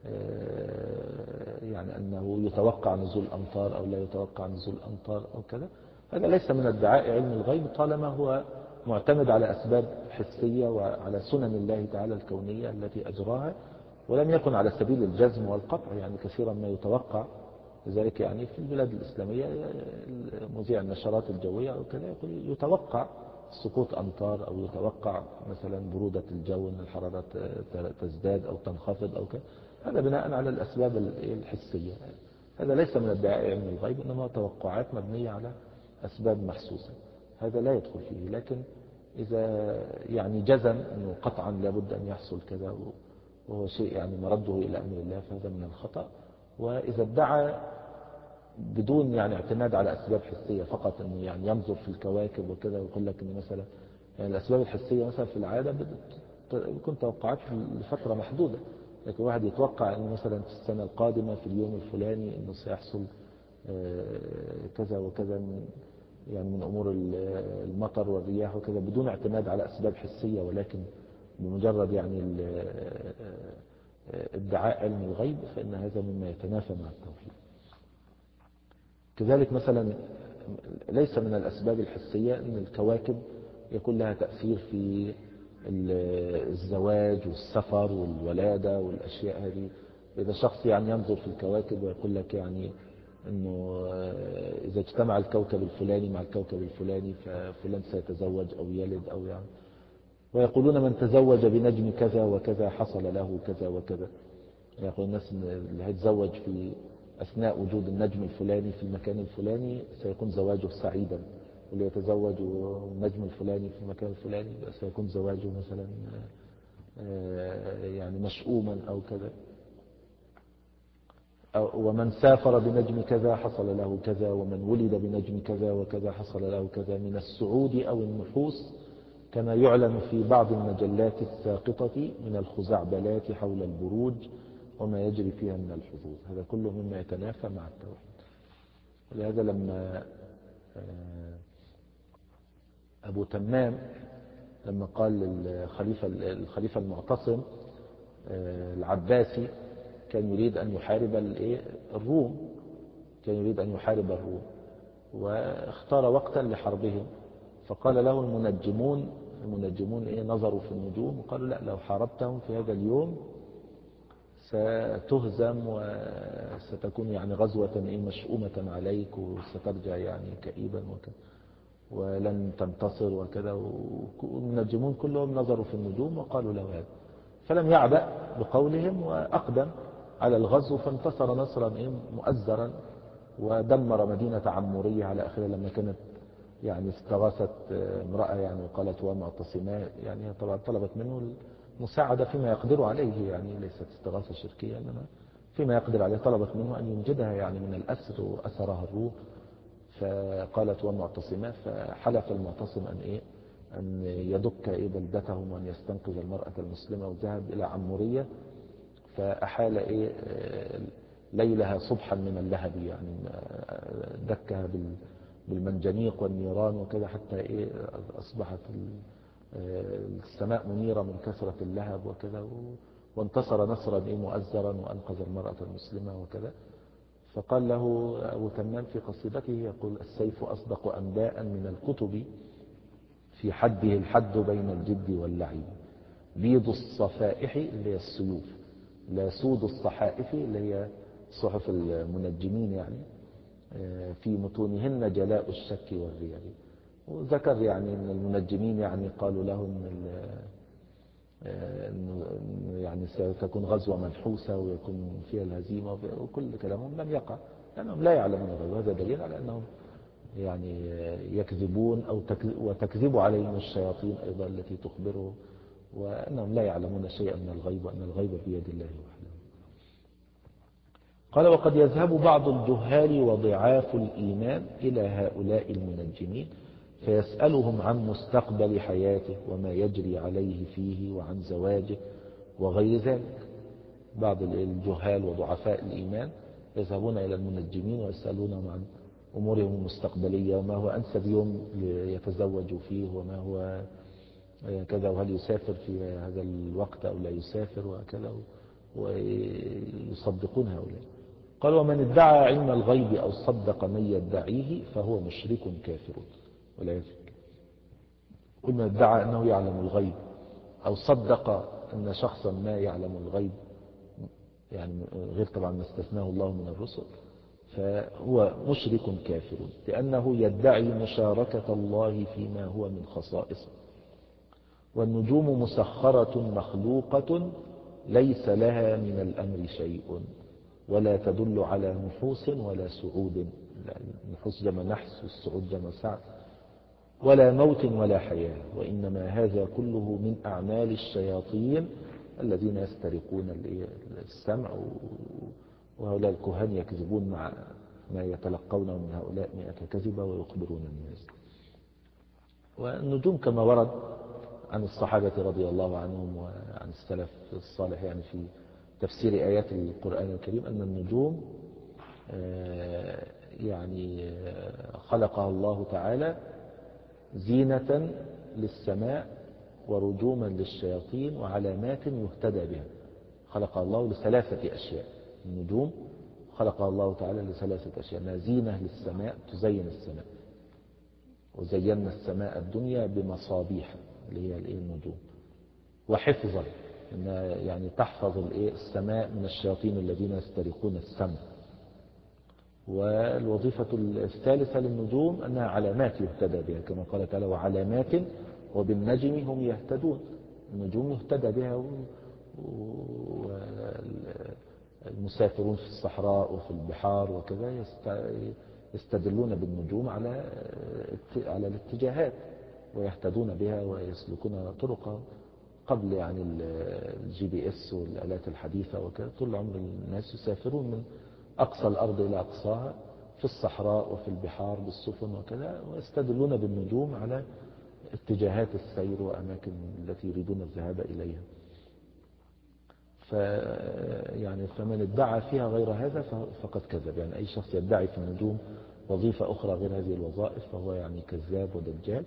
Speaker 1: يعني أنه يتوقع نزول أمطار أو لا يتوقع نزول أمطار أو كذا. هذا ليس من ادعاء علم الغيب طالما هو معتمد على أسباب حسية وعلى سنن الله تعالى الكونية التي أجراها، ولم يكن على سبيل الجزم والقطع. يعني كثيرا ما يتوقع، لذلك يعني في البلاد الإسلامية مذيع النشرات الجوية أو كذا يقول يتوقع سقوط أمطار أو يتوقع مثلا برودة الجو أن الحرارة تزداد أو تنخفض أو كذا. هذا بناء على الأسباب الحسية، هذا ليس من ادعاء علم الغيب، إنما توقعات مبنية على أسباب محسوسة، هذا لا يدخل فيه. لكن إذا يعني جزم أنه قطعا لابد أن يحصل كذا وهو شيء يعني مرده إلى أمر الله فهذا من الخطأ. وإذا ادعى بدون يعني اعتماد على أسباب حسية فقط، أنه يعني ينظر في الكواكب وكذا ويقول لك أنه مثلا يعني الأسباب الحسية مثلا في العادة بتكون توقعات لفترة محدودة، لكن واحد يتوقع أنه مثلا في السنة القادمة في اليوم الفلاني أنه سيحصل كذا وكذا من يعني من أمور المطر والرياح وكذا بدون اعتماد على أسباب حسية ولكن بمجرد يعني ادعاء علم الغيب، فإن هذا مما يتنافى مع التوحيد. كذلك مثلا ليس من الأسباب الحسية أن الكواكب يكون لها تأثير في الزواج والسفر والولادة والأشياء هذه. إذا شخص يعني ينظر في الكواكب ويقول لك يعني أنه إذا اجتمع الكوكب الفلاني مع الكوكب الفلاني ففلان سيتزوج أو يلد أو يعني، ويقولون من تزوج بنجم كذا وكذا حصل له كذا وكذا. يقول الناس اللي هيتزوج في أثناء وجود النجم الفلاني في المكان الفلاني سيكون زواجه سعيدا، واللي يتزوج النجم الفلاني في المكان الفلاني سيكون زواجه مثلا يعني مشؤوما أو كذا. ومن سافر بنجم كذا حصل له كذا، ومن ولد بنجم كذا وكذا حصل له كذا من السعود أو النحوس، كما يعلن في بعض المجلات الساقطة من الخزعبلات حول البروج وما يجري فيها من الحظوظ. هذا كله مما يتنافى مع التوحيد. ولهذا لما أبو تمام لما قال للخليفة الخليفة المعتصم العباسي كان يريد أن يحارب الروم، كان يريد أن يحارب الروم واختار وقتا لحربهم، فقال له المنجمون المنجمون إيه نظروا في النجوم وقالوا لا، لو حاربتهم في هذا اليوم ستهزم وستكون يعني غزوة إيه مشؤومة عليك وسترجع يعني كئيبا وكذا ولن تنتصر وكذا. والمنجمون كلهم نظروا في النجوم وقالوا له هذا، فلم يعبأ بقولهم وأقدم على الغزو، فانتصر نصرا إيه مؤزرا ودمر مدينة عمورية على آخرها. لما كانت يعني استغاثت امرأة يعني وقالت ومعتصمات، يعني طبعا طلبت منه المساعدة فيما يقدر عليه، يعني ليست استغاثة شركية إنما فيما يقدر عليه، طلبت منه أن ينجدها يعني من الأسر وأسرها الروم، فقالت ومعتصمات، فحلف المعتصم أن إيه أن يدك إيه بلدتهم وأن يستنقذ المرأة المسلمة، وذهب إلى عمورية فأحال إيه ليلها صبحا من اللهب، يعني دكها بالمنجنيق والنيران وكذا حتى إيه أصبحت السماء منيرة من كثرة اللهب وكذا، وانتصر نصرا إيه مؤزرا وأنقذ المرأة المسلمة وكذا. فقال له أبو تمام في قصيدته يقول السيف أصدق أنباء من الكتب في حده الحد بين الجد واللعب، بيض الصفائح اللي هي السيوف، لا سود الصحائف اللي هي صحف المنجمين يعني في متونهن جلاء الشك والرياء. وذكر يعني ان المنجمين يعني قالوا لهم يعني ستكون غزوة منحوسة ويكون فيها الهزيمة، وكل كلامهم لم يقع لأنهم لا يعلمون الغيب. وهذا دليل على أنهم يعني يكذبون أو وتكذب عليهم الشياطين أيضا التي تخبره، وأنهم لا يعلمون شيئا من الغيب، وأن الغيب بيد الله وحده. قال وقد يذهب بعض الجهال وضعاف الإيمان إلى هؤلاء المنجمين فيسألهم عن مستقبل حياته وما يجري عليه فيه وعن زواجه وغير ذلك. بعض الجهال وضعفاء الإيمان يذهبون إلى المنجمين ويسألونهم عن أمورهم المستقبلية، وما هو أنسب يوم يتزوجوا فيه، وما هو كذا، وهل يسافر في هذا الوقت أو لا يسافر وكذا، ويصدقون هؤلاء. قال ومن ادعى علم الغيب أو صدق من يدعيه فهو مشرك كافر. ولا كل من ادعى أنه يعلم الغيب أو صدق أن شخصا ما يعلم الغيب، يعني غير طبعا ما استثناه الله من الرسل، فهو مشرك كافر، لأنه يدعي مشاركة الله فيما هو من خصائصه. والنجوم مسخرة مخلوقة ليس لها من الأمر شيء، ولا تدل على نحوس ولا سعود، النحوس جمع نحس والسعود جمع سعد، ولا موت ولا حياة، وإنما هذا كله من أعمال الشياطين الذين يسترقون السمع، وهؤلاء الكهان يكذبون مع ما يتلقونه من هؤلاء مئة كذبة ويخبرون الناس. والنجوم كما ورد عن الصحابة رضي الله عنهم وعن السلف الصالح يعني في تفسير آيات القرآن الكريم أن النجوم يعني خلقها الله تعالى زينة للسماء ورجوما للشياطين وعلامات يهتدى بها. خلقها الله لثلاثة أشياء. النجوم خلقها الله تعالى لثلاثة أشياء: أنها زينة للسماء تزين السماء، وزينا السماء الدنيا بمصابيح اللي هي النجوم، وحفظا إنها يعني تحفظ السماء من الشياطين الذين يسترقون السمع. والوظيفة الثالثة للنجوم أنها علامات يهتدى بها، كما قال تعالى: وعلامات وبالنجم هم يهتدون. النجوم يهتدى بها، والمسافرون في الصحراء وفي البحار وكذا يستدلون بالنجوم على على الاتجاهات، ويهتدون بها ويسلكون طرقا. قبل يعني الجي بي اس والآلات الحديثة وكذا، طول عمر الناس يسافرون من أقصى الأرض إلى أقصاها في الصحراء وفي البحار بالسفن وكذا، ويستدلون بالنجوم على اتجاهات السير وأماكن التي يريدون الذهاب إليها. ف يعني فمن ادعى فيها غير هذا فقد كذب. يعني أي شخص يدعي في النجوم وظيفة أخرى غير هذه الوظائف فهو يعني كذاب ودجال.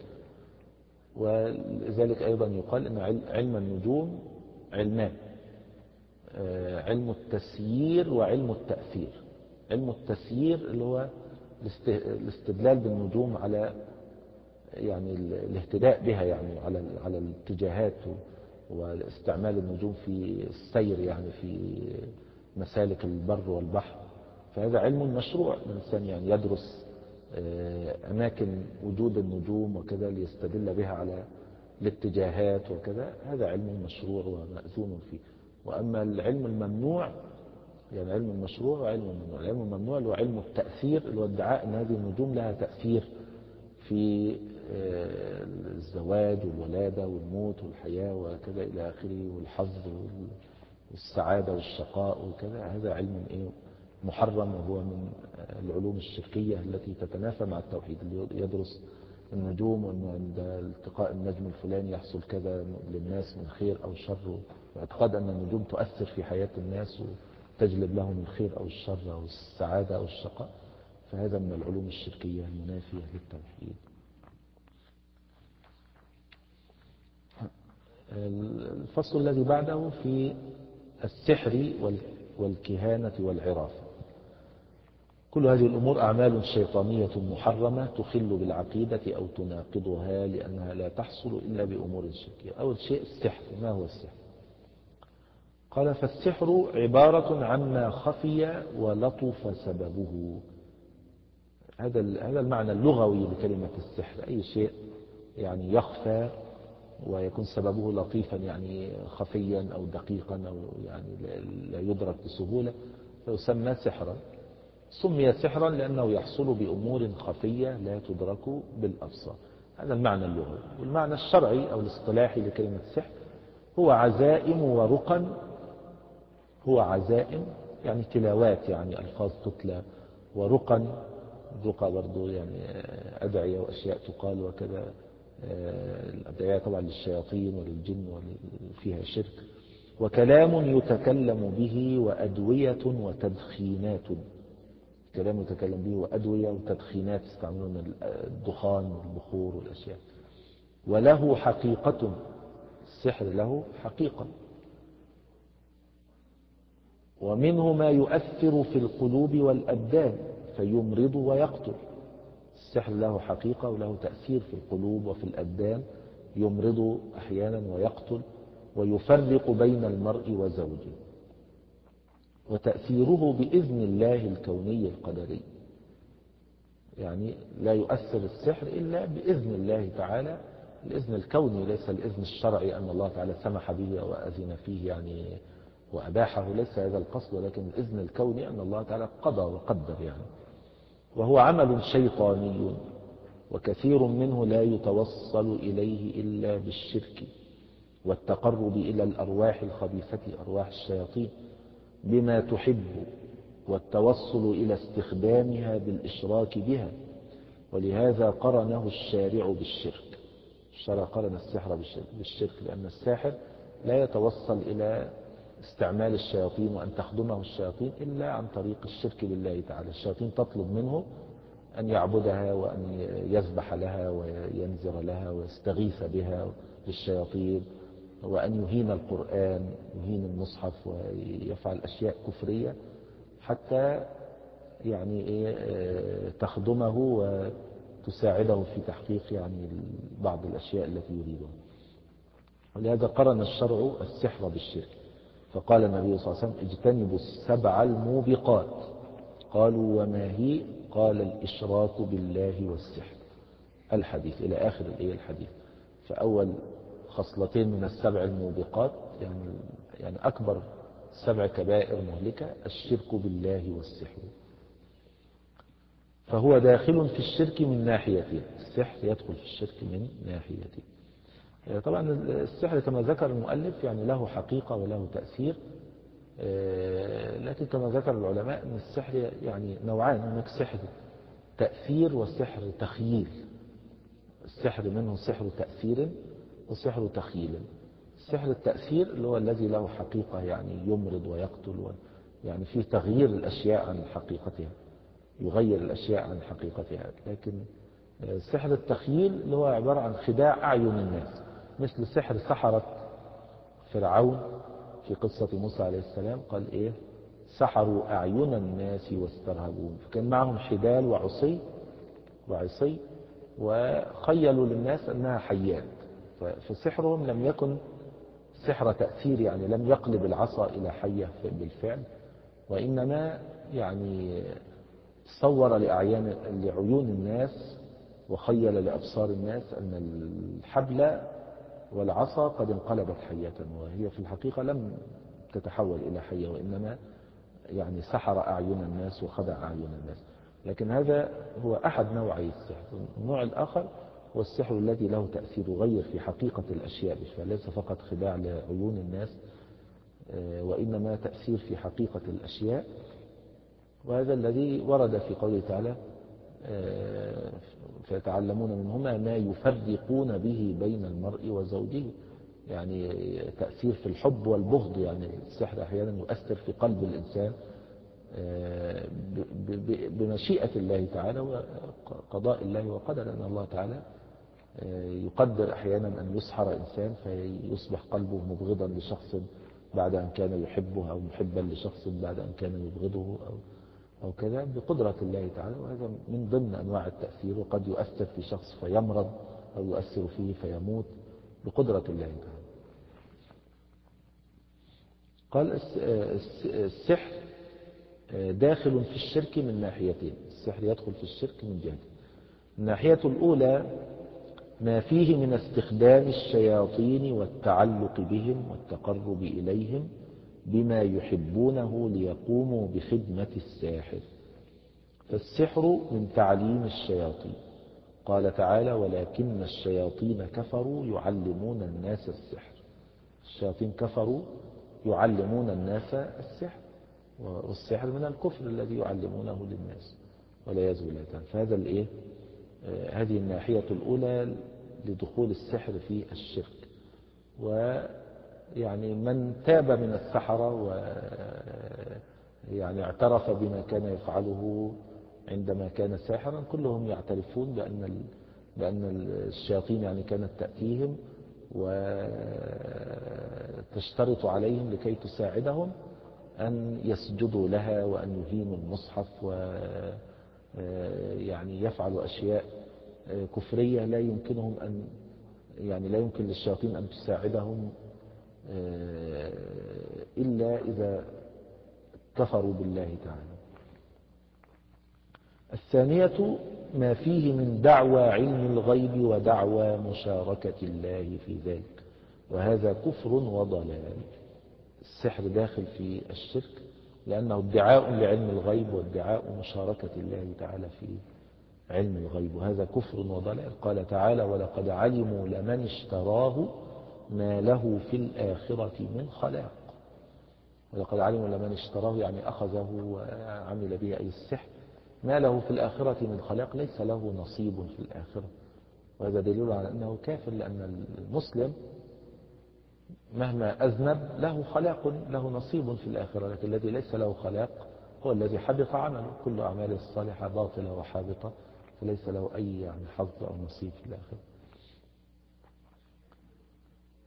Speaker 1: ولذلك أيضا يقال أن علم النجوم علمان: علم التسيير وعلم التأثير. علم التسيير اللي هو الاستدلال بالنجوم على يعني الاهتداء بها، يعني على على الاتجاهات، واستعمال النجوم في السير يعني في مسالك البر والبحر. فهذا علم مشروع. الإنسان يعني يدرس أماكن وجود النجوم وكذا ليستدل بها على الاتجاهات وكذا، هذا علم مشروع ومأذون فيه. وأما العلم الممنوع، يعني علم المشروع وعلم الممنوع. العلم الممنوع اللي هو علم التأثير، اللي هو ادعاء أن هذه النجوم لها تأثير في الزواج والولادة والموت والحياة وكذا إلى آخره، والحظ والسعادة والشقاء وكذا. هذا علم إيه محرم، وهو من العلوم الشركية التي تتنافى مع التوحيد. اللي يدرس النجوم وأن عند التقاء النجم الفلاني يحصل كذا للناس من خير أو شر، واعتقاد أن النجوم تؤثر في حياة الناس وتجلب لهم الخير أو الشر أو السعادة أو الشقاء، فهذا من العلوم الشركية المنافية للتوحيد. الفصل الذي بعده في السحر والكهانة والعرافة. كل هذه الأمور أعمال شيطانية محرمة تخل بالعقيدة أو تناقضها، لأنها لا تحصل إلا بأمور شركية. أول شيء السحر. ما هو السحر؟ قال: فالسحر عبارة عما خفي ولطف سببه. هذا هذا المعنى اللغوي لكلمة السحر: أي شيء يعني يخفى ويكون سببه لطيفا، يعني خفيا أو دقيقا أو يعني لا يدرك بسهولة، فيسمى سحرا. سمي سحرا لأنه يحصل بأمور خفية لا تدرك بالأبصار. هذا المعنى اللغوي. والمعنى الشرعي أو الاصطلاحي لكلمة السحر هو عزائم ورقا. هو عزائم يعني تلاوات، يعني ألفاظ تتلى، ورقا، الرقى برضو يعني أدعية وأشياء تقال وكذا. الأدعية طبعا للشياطين وللجن وفيها شرك. وكلام يتكلم به وأدوية وتدخينات. كلام يتكلم به وأدوية وتدخينات، يستعملون الدخان والبخور والأشياء. وله حقيقة. السحر له حقيقة. ومنه ما يؤثر في القلوب والأبدان فيمرض ويقتل. السحر له حقيقة وله تأثير في القلوب وفي الأبدان، يمرض أحيانا ويقتل، ويفرق بين المرء وزوجه. وتأثيره بإذن الله الكوني القدري، يعني لا يؤثر السحر إلا بإذن الله تعالى، الإذن الكوني ليس الإذن الشرعي أن الله تعالى سمح به وأذن فيه يعني وأباحه، ليس هذا القصد، ولكن الإذن الكوني أن الله تعالى قضى وقدر يعني. وهو عمل شيطاني، وكثير منه لا يتوصل إليه إلا بالشرك والتقرب إلى الأرواح الخبيثة، أرواح الشياطين، بما تحب، والتوصل إلى استخدامها بالإشراك بها. ولهذا قرنه الشارع بالشرك. الشرع قرن السحر بالشرك، لأن الساحر لا يتوصل إلى استعمال الشياطين وأن تخدمه الشياطين إلا عن طريق الشرك بالله تعالى. الشياطين تطلب منه أن يعبدها وأن يذبح لها وينذر لها ويستغيث بها للشياطين، وأن يهين القرآن، يهين المصحف ويفعل أشياء كفرية حتى يعني إيه تخدمه وتساعده في تحقيق يعني بعض الأشياء التي يريدها. ولهذا قرن الشرع السحر بالشرك، فقال النبي صلى الله عليه وسلم اجتنبوا السبع الموبقات. قالوا وما هي؟ قال الإشراك بالله والسحر، الحديث إلى آخر الحديث. فأول خصلتين من السبع الموبقات يعني, يعني أكبر سبع كبائر مهلكة الشرك بالله والسحر. فهو داخل في الشرك من ناحيتين، السحر يدخل في الشرك من ناحيتين. طبعا السحر كما ذكر المؤلف يعني له حقيقة وله تأثير، لكن كما ذكر العلماء أن السحر يعني نوعان، هناك سحر تأثير وسحر تخييل. السحر منه سحر تأثير وسحر تخييل. السحر التأثير اللي هو الذي له حقيقة يعني يمرض ويقتل، يعني فيه تغيير الأشياء عن حقيقتها، يغير الأشياء عن حقيقتها. لكن سحر التخييل اللي هو عبارة عن خداع أعين الناس، مثل سحر سحرة فرعون في قصة موسى عليه السلام. قال إيه؟ سحروا أعين الناس واسترهبون، فكان معهم حبال وعصي وعصي وخيلوا للناس أنها حيات. فسحرهم لم يكن سحر تأثير، يعني لم يقلب العصا إلى حية بالفعل، وإنما يعني صور لأعيان لعيون الناس وخيل لأبصار الناس أن الحبل والعصا قد انقلبت حية، وهي في الحقيقة لم تتحول إلى حية، وإنما يعني سحر أعين الناس وخدع أعين الناس. لكن هذا هو أحد نوعي السحر. النوع الآخر هو السحر الذي له تأثير يغير في حقيقة الأشياء، فليس فقط خداع لعيون الناس وإنما تأثير في حقيقة الأشياء. وهذا الذي ورد في قوله تعالى فيتعلمون منهما ما يفرقون به بين المرء وزوجه، يعني تأثير في الحب والبغض. يعني السحر أحيانا يؤثر في قلب الإنسان بمشيئة الله تعالى وقضاء الله وقدر، أن الله تعالى يقدر أحيانا أن يسحر إنسان فيصبح قلبه مبغضا لشخص بعد أن كان يحبه، أو محبا لشخص بعد أن كان يبغضه، أو أو كذا بقدرة الله تعالى. وهذا من ضمن أنواع التأثير، وقد يؤثر في شخص فيمرض أو يؤثر فيه فيموت بقدرة الله تعالى. قال السحر داخل في الشرك من ناحيتين، السحر يدخل في الشرك من جهة. الناحية الأولى ما فيه من استخدام الشياطين والتعلق بهم والتقرب إليهم بما يحبونه ليقوموا بخدمة الساحر. فالسحر من تعليم الشياطين، قال تعالى ولكن الشياطين كفروا يعلمون الناس السحر. الشياطين كفروا يعلمون الناس السحر، والسحر من الكفر الذي يعلمونه للناس والعياذ بالله تعالى. فهذا الايه هذه الناحية الأولى لدخول السحر في الشرك. ويعني من تاب من السحرة ويعني اعترف بما كان يفعله عندما كان ساحرا، كلهم يعترفون بأن بأن الشياطين يعني كانت تأتيهم وتشترط عليهم لكي تساعدهم أن يسجدوا لها وأن يهينوا المصحف ويعني يفعلوا أشياء كفرية لا يمكنهم أن يعني لا يمكن للشياطين أن تساعدهم إلا إذا كفروا بالله تعالى. الثانية ما فيه من دعوى علم الغيب ودعوى مشاركة الله في ذلك، وهذا كفر وضلال. السحر داخل في الشرك لأنه ادعاء لعلم الغيب وادعاء مشاركة الله تعالى في علم الغيب، وهذا كفر وضلال. قال تعالى ولقد علموا لمن اشتراه ما له في الآخرة من خلاق. ولقد علموا لمن اشتراه يعني أخذه وعمل به أي السحر، ما له في الآخرة من خلاق، ليس له نصيب في الآخرة. وهذا دليل على أنه كافر، لأن المسلم مهما أذنب له خلاق له نصيب في الآخرة، لكن الذي ليس له خلاق هو الذي حبط عمله، كل أعماله الصالحة باطلة وحابطة، فليس له أي يعني حظ أو نصيب في الآخرة.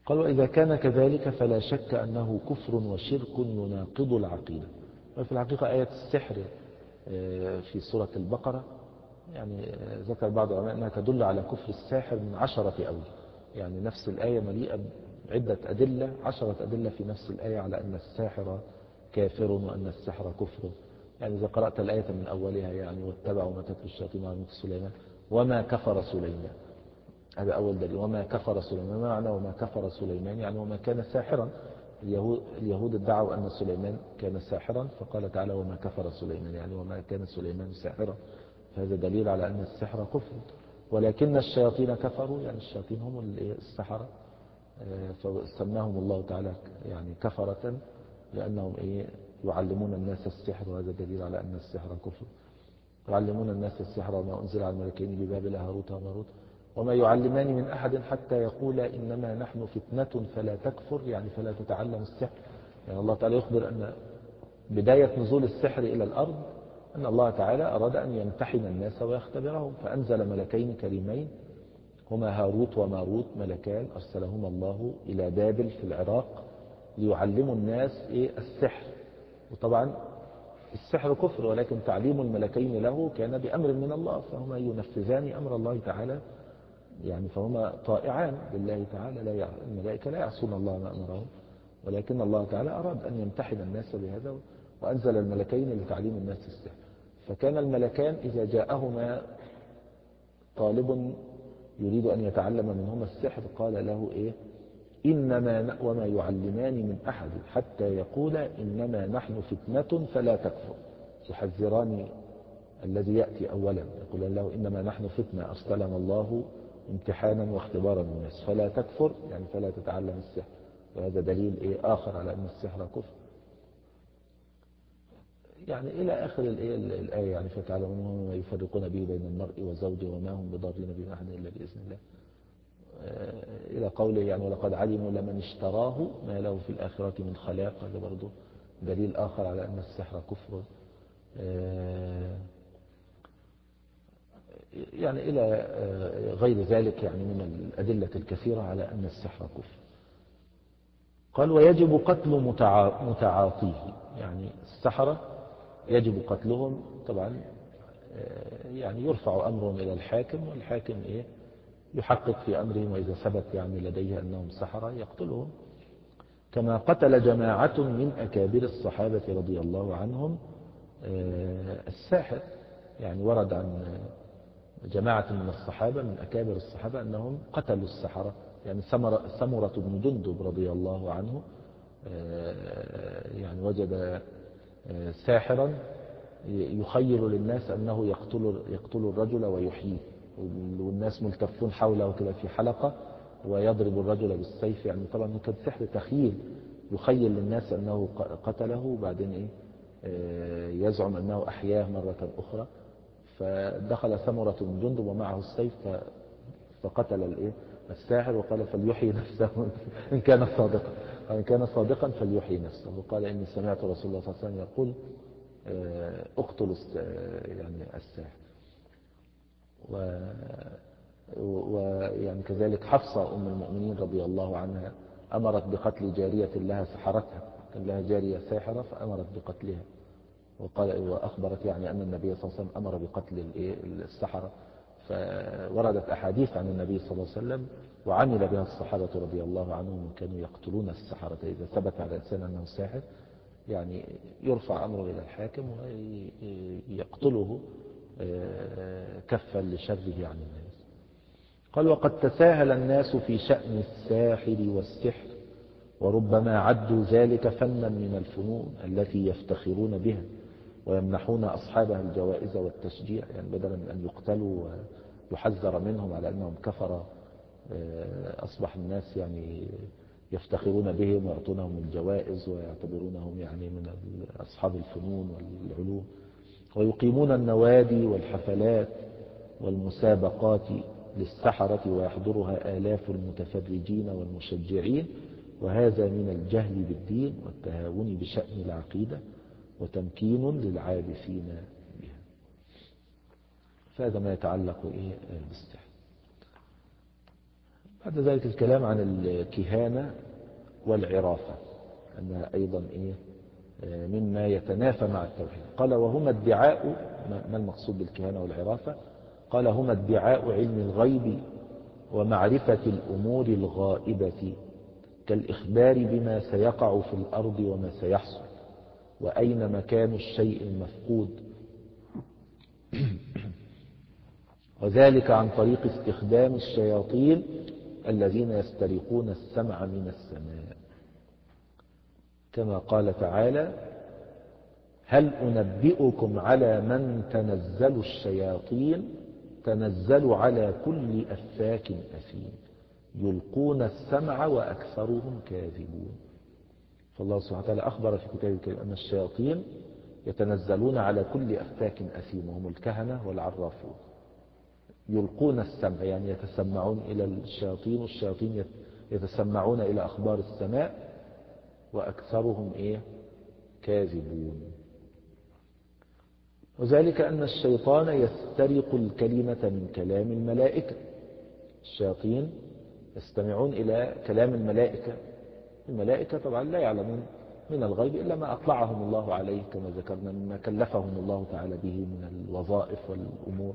Speaker 1: قال وإذا كان كذلك فلا شك أنه كفر وشرك يناقض العقيدة. وفي الحقيقة آية السحر في سورة البقرة يعني ذكر بعض العلماء أنها تدل على كفر الساحر من عشرة أوجه. يعني نفس الآية مليئة عدة أدلة، عشرة أدلة في نفس الآية على أن الساحر كافر وأن السحر كفر. يعني إذا قرأت الآية من أولها يعني واتبعوا ما تتلو الشياطين على ملك سليمان وما كفر سليمان، هذا أول دليل. وما كفر سليمان، ما معنى وما كفر سليمان؟ يعني وما كان ساحرا. اليهود, اليهود ادعوا أن سليمان كان ساحرا، فقال تعالى وما كفر سليمان، يعني وما كان سليمان ساحرا. فهذا دليل على أن السحر كفر. ولكن الشياطين كفروا، يعني الشياطين هم السحرة، فسماهم الله تعالى يعني كفرة لأنهم إيه يعلمون الناس السحر، وهذا دليل على أن السحر كفر. يعلمون الناس السحر وما أنزل على الملكين ببابل هاروت وماروت وما يعلمان من أحد حتى يقولا إنما نحن فتنة فلا تكفر، يعني فلا تتعلم السحر. يعني الله تعالى يخبر أن بداية نزول السحر إلى الأرض أن الله تعالى أراد أن يمتحن الناس ويختبرهم، فأنزل ملكين كريمين هما هاروت وماروت، ملكان أرسلهما الله إلى بابل في العراق ليعلموا الناس إيه السحر. وطبعا السحر كفر، ولكن تعليم الملكين له كان بأمر من الله، فهما ينفذان أمر الله تعالى، يعني فهما طائعان لله تعالى. لا الملائكة لا يعصون الله ما أمرهم، ولكن الله تعالى أراد أن يمتحن الناس بهذا وأنزل الملكين لتعليم الناس السحر. فكان الملكان إذا جاءهما طالب يريد أن يتعلم منهما السحر قال له إيه إنما وما يعلمان من أحد حتى يقول إنما نحن فتنة فلا تكفر. يحذران الذي يأتي أولا، يقول له إنما نحن فتنة أرسلنا الله امتحانا واختبارا للناس فلا تكفر، يعني فلا تتعلم السحر. وهذا دليل إيه آخر على أن السحر كفر. يعني إلى آخر الآية يعني فتعلمون ما يفرقون به بين المرء وزوجه وما هم بضارين به أحد إلا بإذن الله، إلى قوله يعني ولقد علموا لمن اشتراه ما له في الآخرة من خلاق. هذا برضو دليل آخر على أن السحر كفر. يعني إلى غير ذلك يعني من الأدلة الكثيرة على أن السحر كفر. قال ويجب قتل متعاطيه، يعني السحرة يجب قتلهم. طبعا يعني يرفع أمرهم إلى الحاكم، والحاكم إيه يحقق في أمرهم، وإذا ثبت يعني لديه أنهم سحرة يقتلهم، كما قتل جماعة من أكابر الصحابة رضي الله عنهم الساحر. يعني ورد عن جماعة من الصحابة من أكابر الصحابة أنهم قتلوا السحرة. يعني سمرة بن جندب رضي الله عنه يعني وجد ساحرا يخيل للناس أنه يقتل, يقتل الرجل ويحييه، والناس ملتفون حوله كده في حلقة ويضرب الرجل بالسيف. يعني طبعا كان سحر تخيل، يخيل للناس أنه قتله وبعدين إيه يزعم أنه أحياه مرة أخرى. فدخل سمرة بن جندب ومعه السيف فقتل الإيه الساحر، وقال فليحيي نفسه إن كان صادقا، إن كان صادقا فليحيي نفسه. وقال إني سمعت رسول الله صلى الله عليه وسلم يقول اقتلوا يعني الساحر. ويعني كذلك حفصة أم المؤمنين رضي الله عنها أمرت بقتل جارية لها سحرتها، كان لها جارية ساحرة فأمرت بقتلها، وقال وأخبرت يعني أن النبي صلى الله عليه وسلم أمر بقتل السحرة. فوردت أحاديث عن النبي صلى الله عليه وسلم وعمل بها الصحابة رضي الله عنهم، كانوا يقتلون السحرة. إذا ثبت على الإنسان أنه ساحر يعني يرفع أمره إلى الحاكم ويقتله كفا لشره عن الناس. قال وقد تساهل الناس في شأن الساحر والسحر، وربما عدوا ذلك فنا من الفنون التي يفتخرون بها ويمنحون أصحابها الجوائز والتشجيع. يعني بدلا من أن يقتلوا ويحذر منهم على أنهم كفر، أصبح الناس يعني يفتخرون بهم ويعطونهم الجوائز ويعتبرونهم يعني من أصحاب الفنون والعلوم، ويقيمون النوادي والحفلات والمسابقات للسحرة ويحضرها آلاف المتفرجين والمشجعين، وهذا من الجهل بالدين والتهاون بشأن العقيدة وتمكين للعابثين بها. فهذا ما يتعلق إيه بالسحر. بعد ذلك الكلام عن الكهانة والعرافة أنها أيضا إيه مما يتنافى مع التوحيد. قال وهما ادعاء، ما المقصود بالكهانة والعرافة؟ قال هما ادعاء علم الغيب ومعرفة الأمور الغائبة كالإخبار بما سيقع في الأرض وما سيحصل وأين مكان الشيء المفقود، وذلك عن طريق استخدام الشياطين الذين يسترقون السمع من السماء، كما قال تعالى هل أنبئكم على من تنزل الشياطين تنزل على كل أفاك أثيم يلقون السمع وأكثرهم كاذبون. فالله سبحانه وتعالى أخبر في كتابه الكريم أن الشياطين يتنزلون على كل أفاك أثيم وهم الكهنة والعرافون، يلقون السمع يعني يتسمعون إلى الشياطين والشياطين يتسمعون إلى أخبار السماء وأكثرهم إيه كاذبون. وذلك أن الشيطان يسترق الكلمة من كلام الملائكة، الشياطين يستمعون إلى كلام الملائكة، الملائكة طبعا لا يعلمون من الغيب إلا ما أطلعهم الله عليه كما ذكرنا مما كلفهم الله تعالى به من الوظائف والأمور.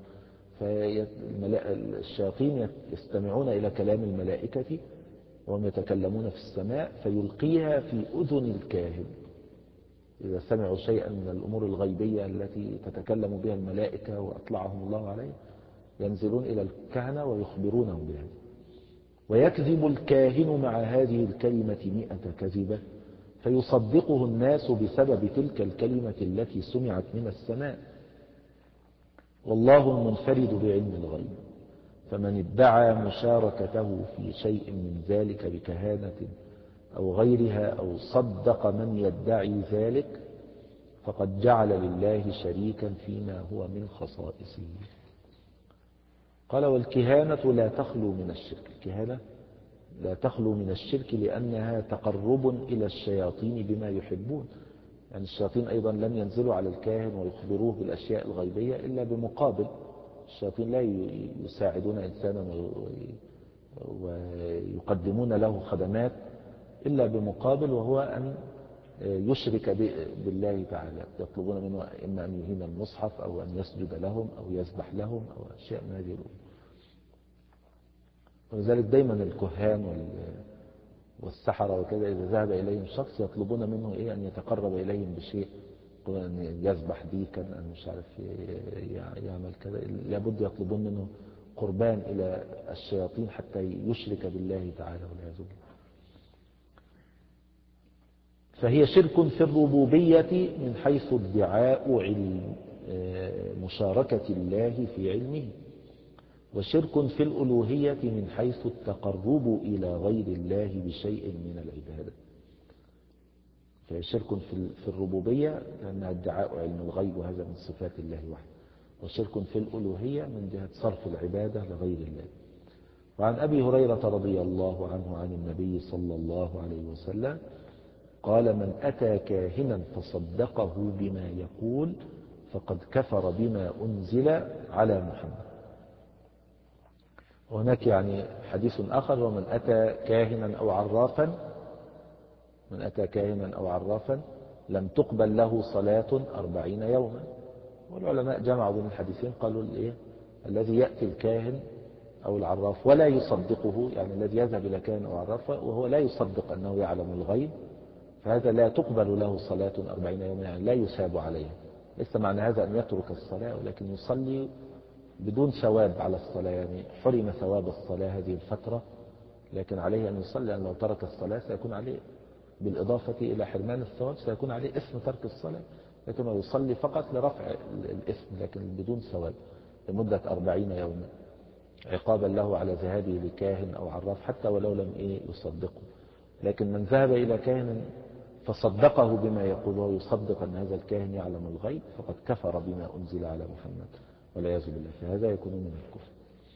Speaker 1: فالشياطين يستمعون إلى كلام الملائكة وهم يتكلمون في السماء فيلقيها في أذن الكاهن إذا سمعوا شيئا من الأمور الغيبية التي تتكلم بها الملائكة وأطلعهم الله عليه ينزلون إلى الكهنة ويخبرونهم بها. ويكذب الكاهن مع هذه الكلمة مئة كذبة فيصدقه الناس بسبب تلك الكلمة التي سمعت من السماء، والله المنفرد بعلم الغيب. فمن ادعى مشاركته في شيء من ذلك بكهانة أو غيرها أو صدق من يدعي ذلك فقد جعل لله شريكا فيما هو من خصائصه. قال والكهانة لا تخلو من الشرك، الكهانة لا تخلو من الشرك لأنها تقرب إلى الشياطين بما يحبون، يعني الشياطين أيضا لم ينزلوا على الكاهن ويخبروه بالأشياء الغيبية إلا بمقابل. الشياطين لا يساعدون إنسانا ويقدمون له خدمات إلا بمقابل، وهو أن يشرك بالله تعالى، يطلبون منه إما أن يهين المصحف أو أن يسجد لهم أو يسبح لهم أو أشياء من هذه الأمور. ولذلك دايما الكهان والسحرة وكذا إذا ذهب إليهم شخص يطلبون منه إيه أن يتقرب إليهم بشيء، أن يذبح ديكا أن مش عارف يعمل كذا، لابد يطلبون منه قربان إلى الشياطين حتى يشرك بالله تعالى والعياذ بالله. فهي شرك في الربوبية من حيث ادعاء علم مشاركة الله في علمه، وشرك في الألوهية من حيث التقرب إلى غير الله بشيء من العبادة. فهي شرك في الربوبية لأنها ادعاء علم الغيب وهذا من صفات الله وحده، وشرك في الألوهية من جهة صرف العبادة لغير الله. وعن أبي هريرة رضي الله عنه عن النبي صلى الله عليه وسلم قال من أتى كاهنا فصدقه بما يقول فقد كفر بما أنزل على محمد. وهناك يعني حديث آخر ومن أتى كاهنا أو عرافا من أتى كاهنا أو عرافا لم تقبل له صلاة أربعين يوما. والعلماء جمعوا بين الحديثين قالوا الإيه الذي يأتي الكاهن أو العراف ولا يصدقه، يعني الذي يذهب إلى كاهن أو عراف وهو لا يصدق أنه يعلم الغيب، فهذا لا تقبل له صلاة أربعين يوما، يعني لا يثاب عليها. ليس معنى هذا أن يترك الصلاة، ولكن يصلي بدون ثواب على الصلاة، يعني حرم ثواب الصلاة هذه الفترة، لكن عليه أن يصلي، لأن لو ترك الصلاة سيكون عليه بالإضافة إلى حرمان الثواب سيكون عليه اسم ترك الصلاة، لكنه يصلي فقط لرفع الاسم لكن بدون ثواب لمدة أربعين يوما عقابا له على ذهابه لكاهن أو عراف حتى ولو لم إيه يصدقه. لكن من ذهب إلى كاهن فصدقه بما يقول ويصدق أن هذا الكاهن يعلم الغيب فقد كفر بما أنزل على محمد والعياذ بالله، فهذا يكون من الكفر.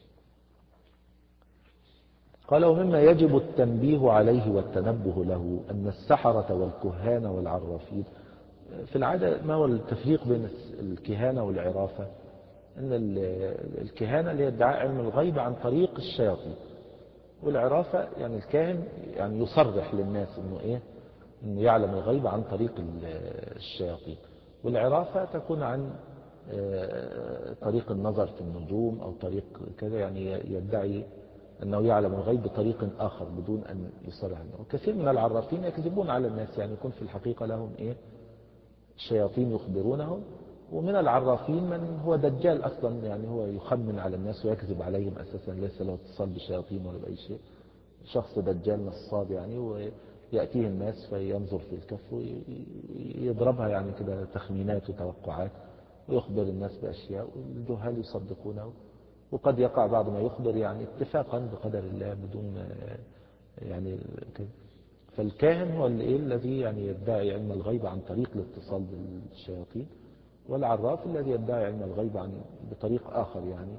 Speaker 1: قال ومما يجب التنبيه عليه والتنبه له أن السحرة والكهان والعرافين في العادة ما هو التفريق بين الكهانة والعرافة؟ أن الكهانة اللي هي ادعاء علم الغيب عن طريق الشياطين، والعرافة يعني الكاهن يعني يصرح للناس انه ايه، انه يعلم الغيب عن طريق الشياطين. والعرافة تكون عن طريق النظر في النجوم او طريق كذا، يعني يدعي انه يعلم الغيب بطريق اخر بدون ان يصرح عنه. وكثير من العرافين يكذبون على الناس، يعني يكون في الحقيقة لهم ايه، الشياطين يخبرونهم. ومن العرافين من هو دجال اصلا، يعني هو يخمن على الناس ويكذب عليهم اساسا، ليس له اتصال بشياطين ولا باي شيء، شخص دجال نصاب يعني. ويأتيه الناس فينظر في الكف ويضربها يعني كده تخمينات وتوقعات، ويخبر الناس بأشياء والجهال يصدقونه. وقد يقع بعض ما يخبر يعني اتفاقا بقدر الله بدون يعني كده. فالكاهن هو الذي يعني يدعي علم الغيب عن طريق الاتصال بالشياطين، والعراف الذي يدعي علم الغيب عن بطريق آخر، يعني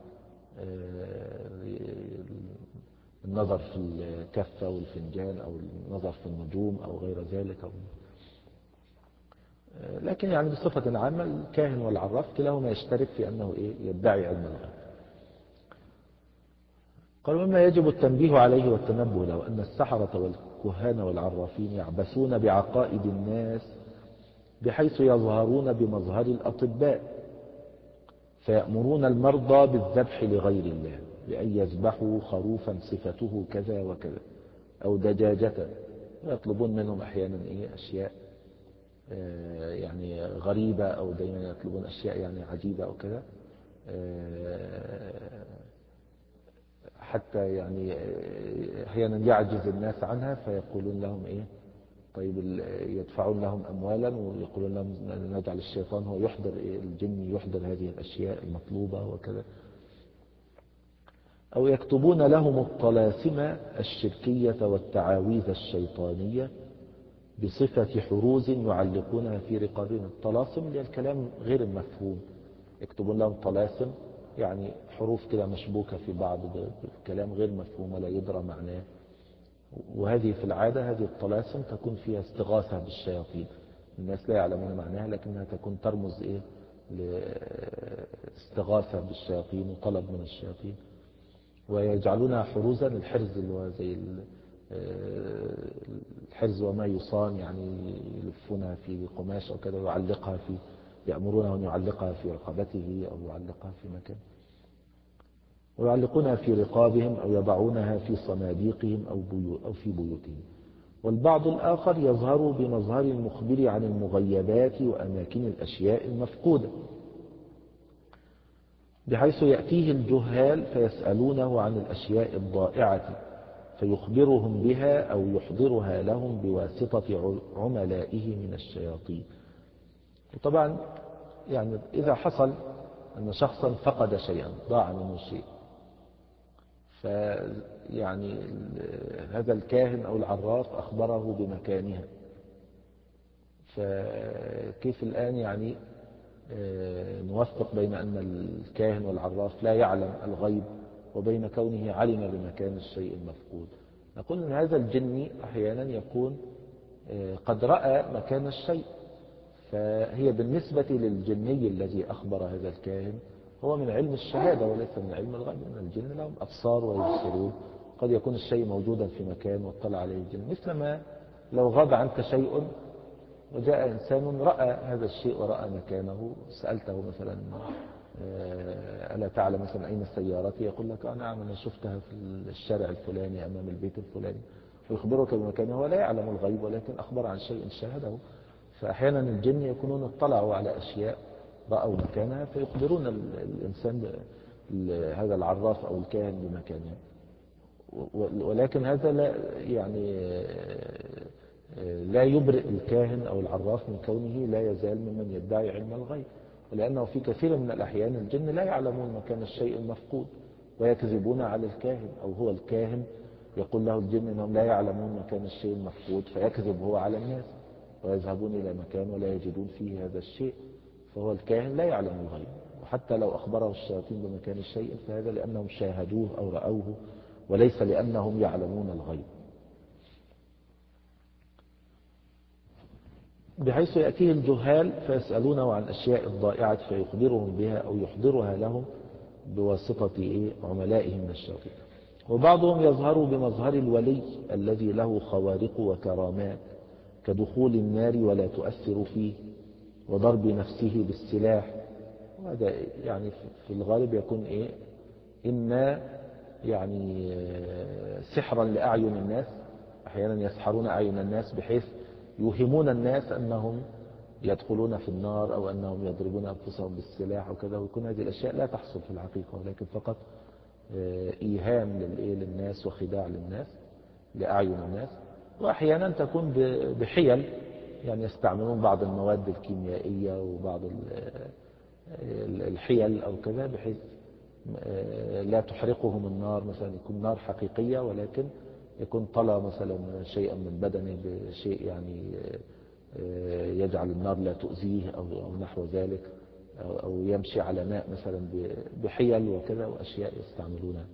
Speaker 1: النظر في الكفة والفنجان أو النظر في النجوم أو غير ذلك. أو لكن يعني بصفة عامة الكاهن والعراف كلاهما يشترك في أنه إيه، يدعي علم الغيب. قال مما يجب التنبيه عليه والتنبه له أن السحرة والكهان والعرافين يعبثون بعقائد الناس بحيث يظهرون بمظهر الأطباء، فيأمرون المرضى بالذبح لغير الله بأن يذبحوا خروفا صفته كذا وكذا أو دجاجة، ويطلبون منهم أحيانا إيه أشياء يعني غريبة، أو دائما يطلبون أشياء يعني عجيبة أو كذا، حتى يعني أحيانا يعجز الناس عنها فيقولون لهم إيه، طيب يدفعون لهم أموالا ويقولون لهم نجعل الشيطان هو يحضر إيه، الجن يحضر هذه الأشياء المطلوبة وكذا. أو يكتبون لهم الطلاسم الشركية والتعاويذ الشيطانية بصفة حروز يعلقونها في رقابهم. الطلاسم اللي الكلام غير المفهوم، يكتبون لهم طلاسم يعني حروف كده مشبوكة في بعض بكلام غير مفهوم ولا يدرى معناه. وهذه في العادة هذه الطلاسم تكون فيها استغاثة بالشياطين، الناس لا يعلمون معناها لكنها تكون ترمز إيه لاستغاثة بالشياطين وطلب من الشياطين. ويجعلونها حروزا، الحرز اللي هو زي الحرز وما يصان، يعني يلفونها في قماش أو كذا ويعلقها في، يأمرونه أن يعلقها في رقبته أو يعلقها في مكان، ويعلقونها في رقابهم أو يضعونها في صناديقهم أو, بيو أو في بيوتهم. والبعض الآخر يظهر بمظهر المخبر عن المغيبات وأماكن الأشياء المفقودة، بحيث يأتيه الجهال فيسألونه عن الأشياء الضائعة فيخبرهم بها أو يحضرها لهم بواسطة عملائه من الشياطين. وطبعا يعني إذا حصل أن شخصا فقد شيئا، ضاع منه شيء، فيعني هذا الكاهن أو العراف أخبره بمكانها، فكيف الآن يعني نوفق بين أن الكاهن والعراف لا يعلم الغيب وبين كونه علم بمكان الشيء المفقود؟ نقول أن هذا الجني أحيانا يكون قد رأى مكان الشيء، فهي بالنسبة للجني الذي أخبر هذا الكاهن هو من علم الشهادة وليس من علم الغيب، أن الجن لهم أبصار ويبصرون، قد يكون الشيء موجودا في مكان واطلع عليه الجن. مثل ما لو غاب عنك شيء وجاء إنسان رأى هذا الشيء ورأى مكانه، سألته مثلا ألا تعلم مثلا أين سيارتي، يقول لك نعم أنا شفتها في الشارع الفلاني أمام البيت الفلاني، ويخبرك بمكانه ولا يعلم الغيب ولكن أخبر عن شيء شاهده. فأحيانا الجن يكونون اطلعوا على أشياء رأوا مكانها فيخبرون الإنسان هذا العراف أو الكاهن بمكانها، ولكن هذا لا يعني لا يبرئ الكاهن أو العراف من كونه لا يزال ممن يدعي علم الغيب، ولأنه في كثير من الأحيان الجن لا يعلمون مكان الشيء المفقود ويكذبون على الكاهن، أو هو الكاهن يقول له الجن أنهم لا يعلمون مكان الشيء المفقود فيكذب هو على الناس ويذهبون إلى مكان ولا يجدون فيه هذا الشيء، فهو الكاهن لا يعلم الغيب. وحتى لو أخبره الشياطين بمكان الشيء فهذا لأنهم شاهدوه أو رأوه وليس لأنهم يعلمون الغيب. بحيث يأتيه الجهال فيسألونه عن أشياء الضائعة فيخبرهم بها أو يحضرها لهم بواسطة عملائهم من الشياطين. وبعضهم يظهر بمظهر الولي الذي له خوارق وكرامات كدخول النار ولا تؤثر فيه وضرب نفسه بالسلاح. وهذا يعني في الغالب يكون إيه إما يعني سحرا لأعين الناس، أحيانا يسحرون أعين الناس بحيث يوهمون الناس أنهم يدخلون في النار أو أنهم يضربون أنفسهم بالسلاح وكذا، ويكون هذه الأشياء لا تحصل في الحقيقة ولكن فقط إيهام للناس وخداع للناس لأعين الناس. وأحيانا تكون بحيل، يعني يستعملون بعض المواد الكيميائية وبعض الحيل أو كذا بحيث لا تحرقهم النار، مثلا يكون نار حقيقية ولكن يكون طلى مثلا شيئا من بدنه بشيء يعني يجعل النار لا تؤذيه أو نحو ذلك، أو يمشي على ماء مثلا بحيل وكذا وأشياء يستعملونها.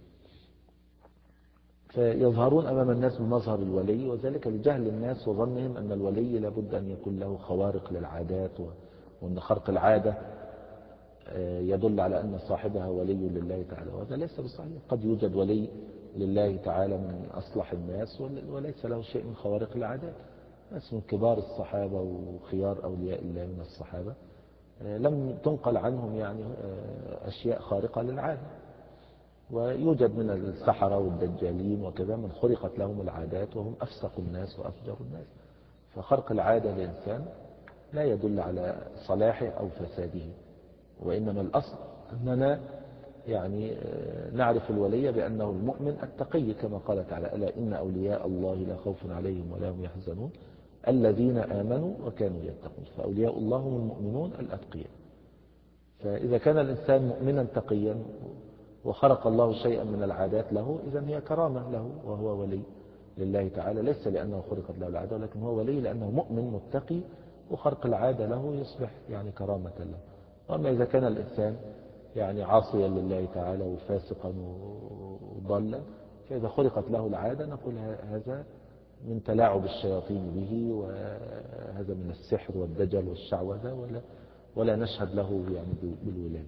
Speaker 1: فيظهرون أمام الناس بمظهر الولي، وذلك لجهل الناس وظنهم أن الولي لابد أن يكون له خوارق للعادات، وأن خرق العادة يدل على أن صاحبها ولي لله تعالى، وهذا ليس بصحيح. قد يوجد ولي لله تعالى من أصلح الناس وليس له شيء من خوارق العادات، ناس من كبار الصحابة وخيار أولياء الله من الصحابة لم تنقل عنهم يعني أشياء خارقة للعادة. ويوجد من السحرة والدجالين وكذا من خرقت لهم العادات وهم أفسق الناس وأفجر الناس. فخرق العادة للإنسان لا يدل على صلاحه أو فساده، وإنما الأصل أننا يعني نعرف الولي بأنه المؤمن التقي كما قال تعالى: ألا إن أولياء الله لا خوف عليهم ولا هم يحزنون الذين آمنوا وكانوا يتقون. فأولياء الله هم المؤمنون الأتقياء. فإذا كان الإنسان مؤمنا تقيا وخرق الله شيئا من العادات له، إذن هي كرامة له وهو ولي لله تعالى، ليس لأنه خرقت له العادة ولكن هو ولي لأنه مؤمن متقي، وخرق العادة له يصبح يعني كرامة له. وأما إذا كان الإنسان يعني عاصيا لله تعالى وفاسقا وضلا، فإذا خرقت له العادة نقول هذا من تلاعب الشياطين به، وهذا من السحر والدجل والشعوذة، ولا, ولا نشهد له يعني بالولاية.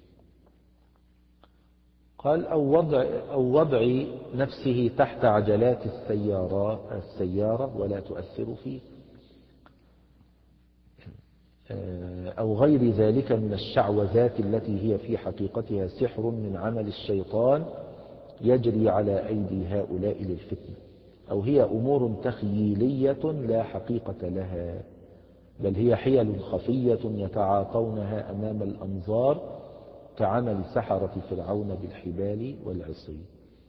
Speaker 1: قال: أو وضع, أو وضع نفسه تحت عجلات السيارة, السيارة ولا تؤثر فيه، أو غير ذلك من الشعوذات التي هي في حقيقتها سحر من عمل الشيطان يجري على أيدي هؤلاء للفتنة، أو هي أمور تخييلية لا حقيقة لها، بل هي حيل خفية يتعاطونها أمام الأنظار كعمل سحرة فرعون بالحبال والعصي.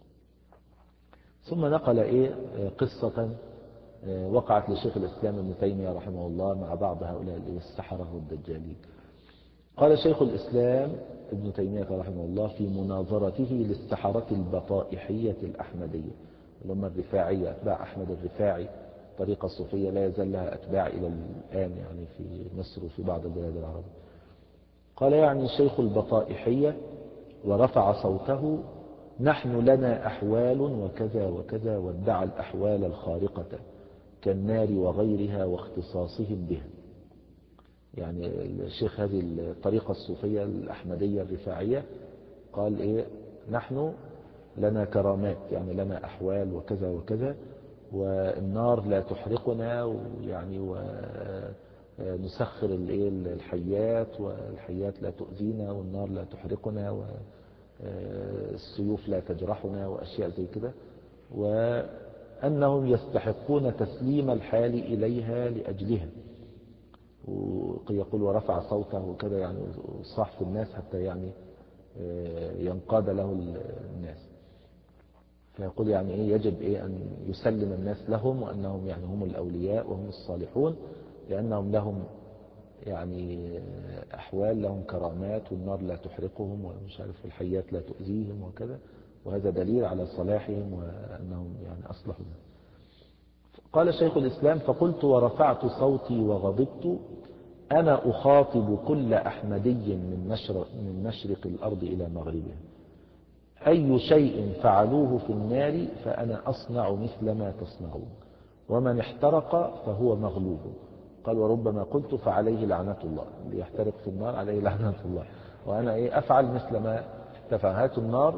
Speaker 1: ثم نقل إيه قصة وقعت لشيخ الإسلام ابن تيمية رحمه الله مع بعض هؤلاء السحرة والدجالين. قال شيخ الإسلام ابن تيمية رحمه الله في مناظرته للسحرة البطائحية الأحمدية، لما الرفاعية أتباع أحمد الرفاعي طريقة الصوفية لا يزال لها أتباع إلى الآن يعني في مصر وفي بعض البلاد العربية. قال يعني شيخ البطائحية ورفع صوته: نحن لنا أحوال وكذا وكذا، وادعى الأحوال الخارقة كالنار وغيرها واختصاصهم بها. يعني الشيخ هذه الطريقة الصوفية الأحمدية الرفاعية قال إيه: نحن لنا كرامات، يعني لنا أحوال وكذا وكذا، والنار لا تحرقنا، ويعني ونسخر الحيات والحيات لا تؤذينا، والنار لا تحرقنا، والسيوف لا تجرحنا، وأشياء زي كده، وأنهم يستحقون تسليم الحال إليها لأجلها. ويقول ورفع صوته وكذا، يعني صاح في الناس حتى يعني ينقاد له الناس. فيقول يعني إيه يجب إيه أن يسلم الناس لهم، وأنهم يعني هم الأولياء وهم الصالحون، لأنهم لهم يعني أحوال، لهم كرامات، والنار لا تحرقهم، ومش عارف الحيات لا تؤذيهم وكذا، وهذا دليل على صلاحهم وأنهم يعني أصلحوا. قال شيخ الإسلام: فقلت ورفعت صوتي وغضبت: أنا أخاطب كل أحمدي من مشرق, من مشرق الأرض إلى مغربها، أي شيء فعلوه في النار فأنا أصنع مثل ما تصنعون، ومن احترق فهو مغلوب. قال: وربما قلت فعليه لعنة الله، اللي يحترق في النار عليه لعنة الله، وأنا إيه أفعل مثل ما تفعل هاتوا النار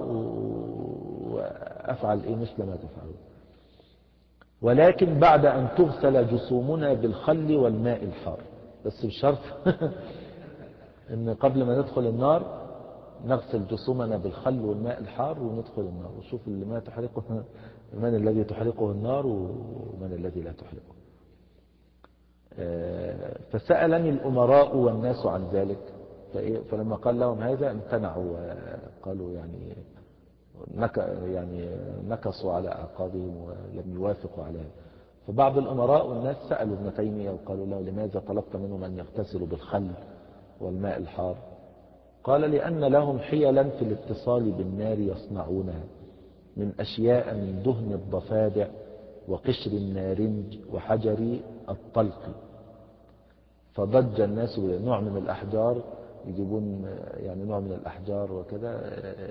Speaker 1: وأفعل إيه مثل ما تفعلون. ولكن بعد أن تغسل جسومنا بالخل والماء الحار، بس بشرط إن قبل ما ندخل النار نغسل جسومنا بالخل والماء الحار وندخل النار وشوف اللي ما تحرقه من الذي تحرقه النار ومن الذي لا تحرقه. فسألني الأمراء والناس عن ذلك، فلما قال لهم هذا امتنعوا وقالوا يعني نك يعني نكصوا على أعقابهم ولم يوافقوا على هذا. فبعض الأمراء والناس سألوا ابن تيمية وقالوا له لماذا طلبت منهم أن يغتسلوا بالخل والماء الحار؟ قال لأن لهم حيلا في الاتصال بالنار يصنعونها من أشياء من دهن الضفادع وقشر النارنج وحجر الطلق. فضج الناس نوع من الأحجار، يجيبون يعني نوع من الأحجار وكذا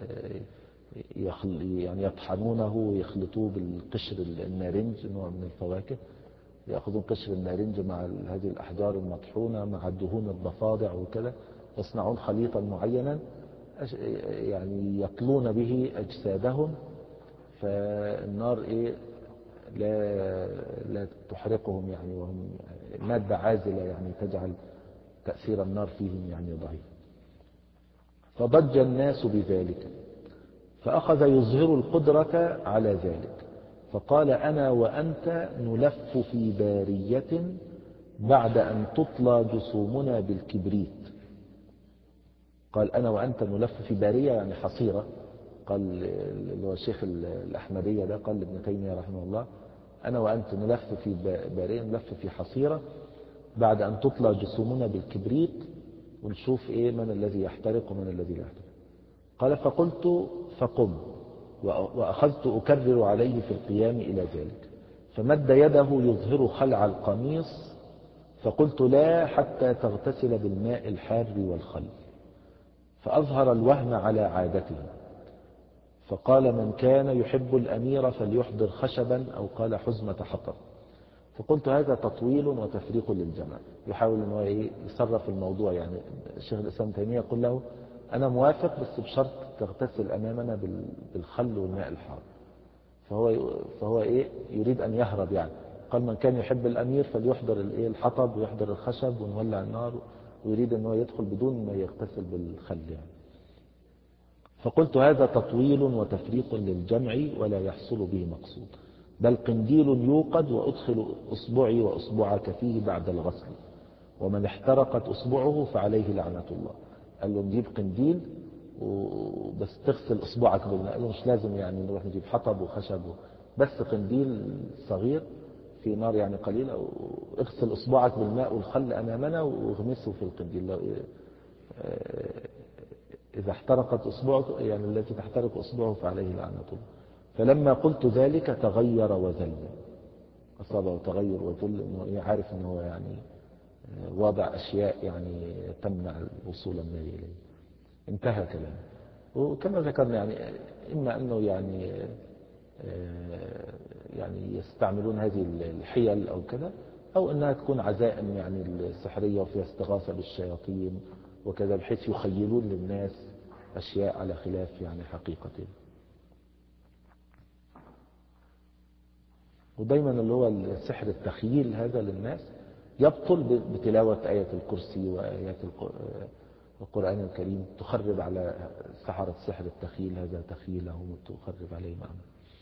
Speaker 1: يعني يطحنونه ويخلطوه بالقشر النارنج نوع من الفواكه، يأخذون قشر النارنج مع هذه الأحجار المطحونة مع دهون الضفادع وكذا، يصنعون خليطا معينا يعني يطلون به أجسادهم، فالنار إيه لا لا تحرقهم يعني، وهم مادة عازلة يعني تجعل تأثير النار فيهم يعني ضعيف. فضج الناس بذلك، فأخذ يظهر القدرة على ذلك، فقال أنا وأنت نلف في بارية بعد أن تطلى جسومنا بالكبريت. قال أنا وأنت نلف في بارية يعني حصيرة، قال اللي هو الشيخ الأحمدية ده قال لابن تيمية رحمه الله أنا وأنت نلف في بارية، نلف في حصيرة بعد أن تطلى جسومنا بالكبريت ونشوف إيه من الذي يحترق ومن الذي لا يحترق. قال فقلت فقم، وأخذت أكرر عليه في القيام إلى ذلك، فمد يده يظهر خلع القميص، فقلت لا حتى تغتسل بالماء الحار والخل، فأظهر الوهم على عادته، فقال من كان يحب الأمير فليحضر خشبا أو قال حزمة حطب. فقلت هذا تطويل وتفريق للجمع، يحاول أنه يصرف الموضوع يعني. الشيخ الإسلام تيمية يقول له أنا موافق بس بشرط تغتسل أمامنا بالخل والماء الحار، فهو فهو إيه يريد أن يهرب يعني. قال من كان يحب الأمير فليحضر الحطب ويحضر الخشب ونولع النار، ويريد أنه يدخل بدون ما يغتسل بالخل يعني. فقلت هذا تطويل وتفريق للجمع ولا يحصل به مقصود، بل قنديل يوقد وأدخل أصبعي وأصبعك فيه بعد الغسل، ومن احترقت أصبعه فعليه لعنة الله. قال له نجيب قنديل وبس تغسل أصبعك بالماء، قال له مش لازم يعني نروح نجيب حطب وخشب، بس قنديل صغير في نار يعني قليلة، واغسل أصبعك بالماء والخل أمامنا واغمسه في القنديل، إذا احترقت أصبعك يعني التي تحترق أصبعه فعليه لعنة الله. فلما قلت ذلك تغير وذل، أصابه تغير وذل، إنه عارف إنه يعني وضع أشياء يعني تمنع الوصول النار إليه. انتهى كلامه. وكما ذكرنا يعني إما أنه يعني يعني يستعملون هذه الحيل أو كذا، أو أنها تكون عزائم يعني السحرية وفيها استغاثة بالشياطين وكذا، بحيث يخيلون للناس أشياء على خلاف يعني حقيقته. ودايما اللي هو السحر التخييل هذا للناس يبطل بتلاوة آية الكرسي وآيات القرآن الكريم، تخرب على سحرة سحر التخييل هذا تخييلهم وتخرب عليهم أعمالهم.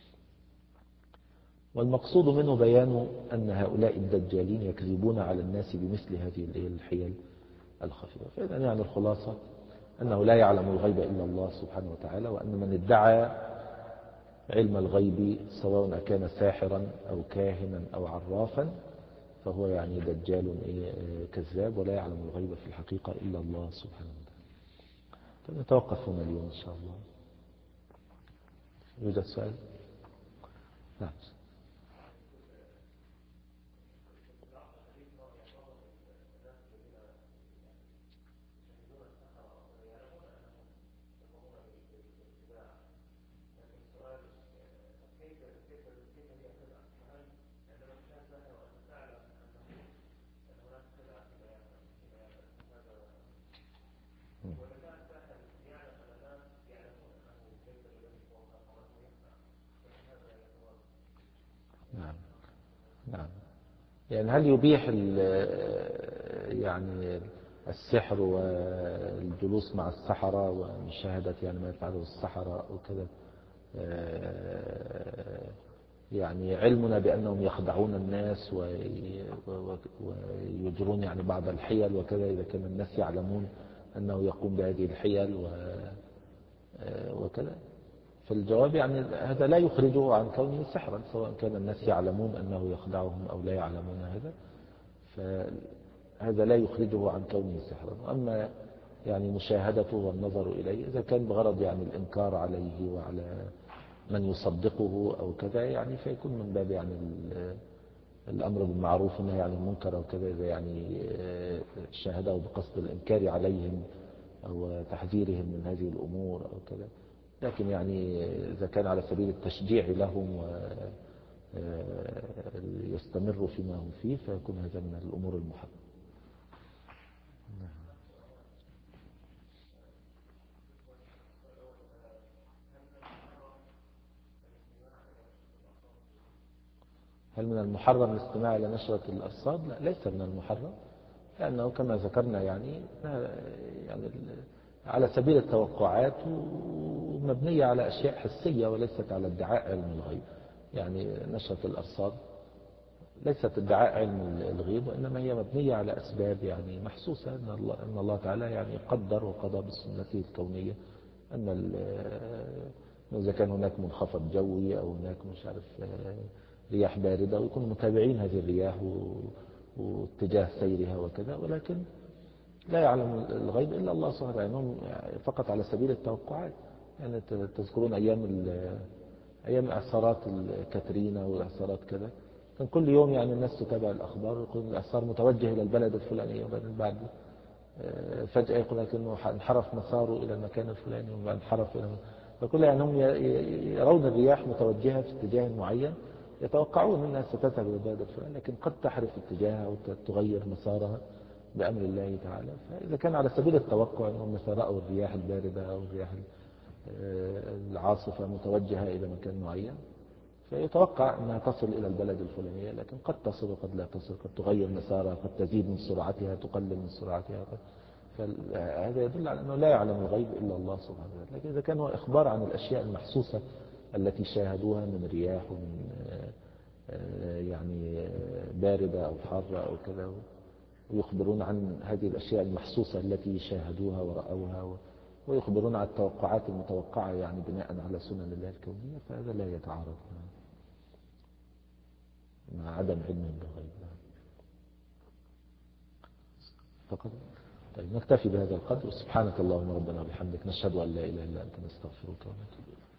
Speaker 1: والمقصود منه بيان أن هؤلاء الدجالين يكذبون على الناس بمثل هذه الحيل الخفية. فإذا يعني الخلاصة أنه لا يعلم الغيب إلا الله سبحانه وتعالى، وأن من ادعى علم الغيب سواء كان ساحرا أو كاهنا أو عرافا فهو يعني دجال كذاب، ولا يعلم الغيب في الحقيقة إلا الله سبحانه وتعالى. نتوقف هنا اليوم إن شاء الله. يوجد سؤال؟ نعم. يعني هل يبيح يعني السحر والجلوس مع السحرة ومشاهدة يعني ما يفعله السحرة وكذا، يعني علمنا بأنهم يخدعون الناس ويجرون يعني بعض الحيل وكذا، إذا كان الناس يعلمون أنه يقوم بهذه الحيل وكذا؟ فالجواب يعني هذا لا يخرجه عن كونه سحرا، سواء كان الناس يعلمون أنه يخدعهم أو لا يعلمون هذا، فهذا لا يخرجه عن كونه سحرا. وأما يعني مشاهدته والنظر إليه إذا كان بغرض يعني الإنكار عليه وعلى من يصدقه أو كذا، يعني فيكون من باب يعني الأمر بالمعروف والنهي عن المنكر أو كذا، إذا يعني شاهده بقصد الإنكار عليهم أو تحذيرهم من هذه الأمور أو كذا. لكن يعني إذا كان على سبيل التشجيع لهم ويستمروا فيما هم فيه فيكون هذا من الأمور المحرمة. هل من المحرم الاستماع إلى نشرة الأرصاد؟ لا، ليس من المحرم، لأنه كما ذكرنا يعني يعني على سبيل التوقعات ومبنية على أشياء حسية وليست على ادعاء علم الغيب. يعني نشرة الأرصاد ليست ادعاء علم الغيب، وإنما هي مبنية على أسباب يعني محسوسة، أن الله, أن الله تعالى يعني قدر وقضى بسنته الكونية أن إذا كان هناك منخفض جوي أو هناك مش عارف رياح باردة، ويكون متابعين هذه الرياح واتجاه سيرها وكذا، ولكن لا يعلم الغيب إلا الله سبحانه وتعالى، فقط على سبيل التوقعات. يعني تذكرون أيام أيام إعصارات الكاترينا والإعصارات كذا، كان كل يوم يعني الناس تتابع الأخبار، يقول الإعصار متوجه إلى البلد الفلاني، وبعدين بعد فجأة يقول لك إنه انحرف مساره إلى المكان الفلاني وانحرف إلى، فكل يعني هم يرون الرياح متوجهة في اتجاه معين، يتوقعون أنها ستذهب إلى البلد الفلاني، لكن قد تحرف اتجاهها وتغير مسارها بأمر الله تعالى. فإذا كان على سبيل التوقع أنهم مثلا رأوا الرياح الباردة أو الرياح العاصفة متوجهة إلى مكان معين، فيتوقع أنها تصل إلى البلد الفلانية، لكن قد تصل وقد لا تصل، قد تغير مسارها، قد تزيد من سرعتها، تقلل من سرعتها. فهذا يدل على أنه لا يعلم الغيب إلا الله سبحانه وتعالى. لكن إذا كان هو إخبار عن الأشياء المحسوسة التي شاهدوها من رياح ومن يعني باردة أو حارة أو كذا، ويخبرون عن هذه الأشياء المحسوسة التي شاهدوها ورأوها، ويخبرون عن التوقعات المتوقعة يعني بناء على سنن الله الكونية، فهذا لا يتعارض مع عدم علم بالغيب فقط. طيب نكتفي بهذا القدر، سبحانك اللهم ربنا وبحمدك، نشهد أن لا إله إلا أنت، نستغفرك ونتوب إليك.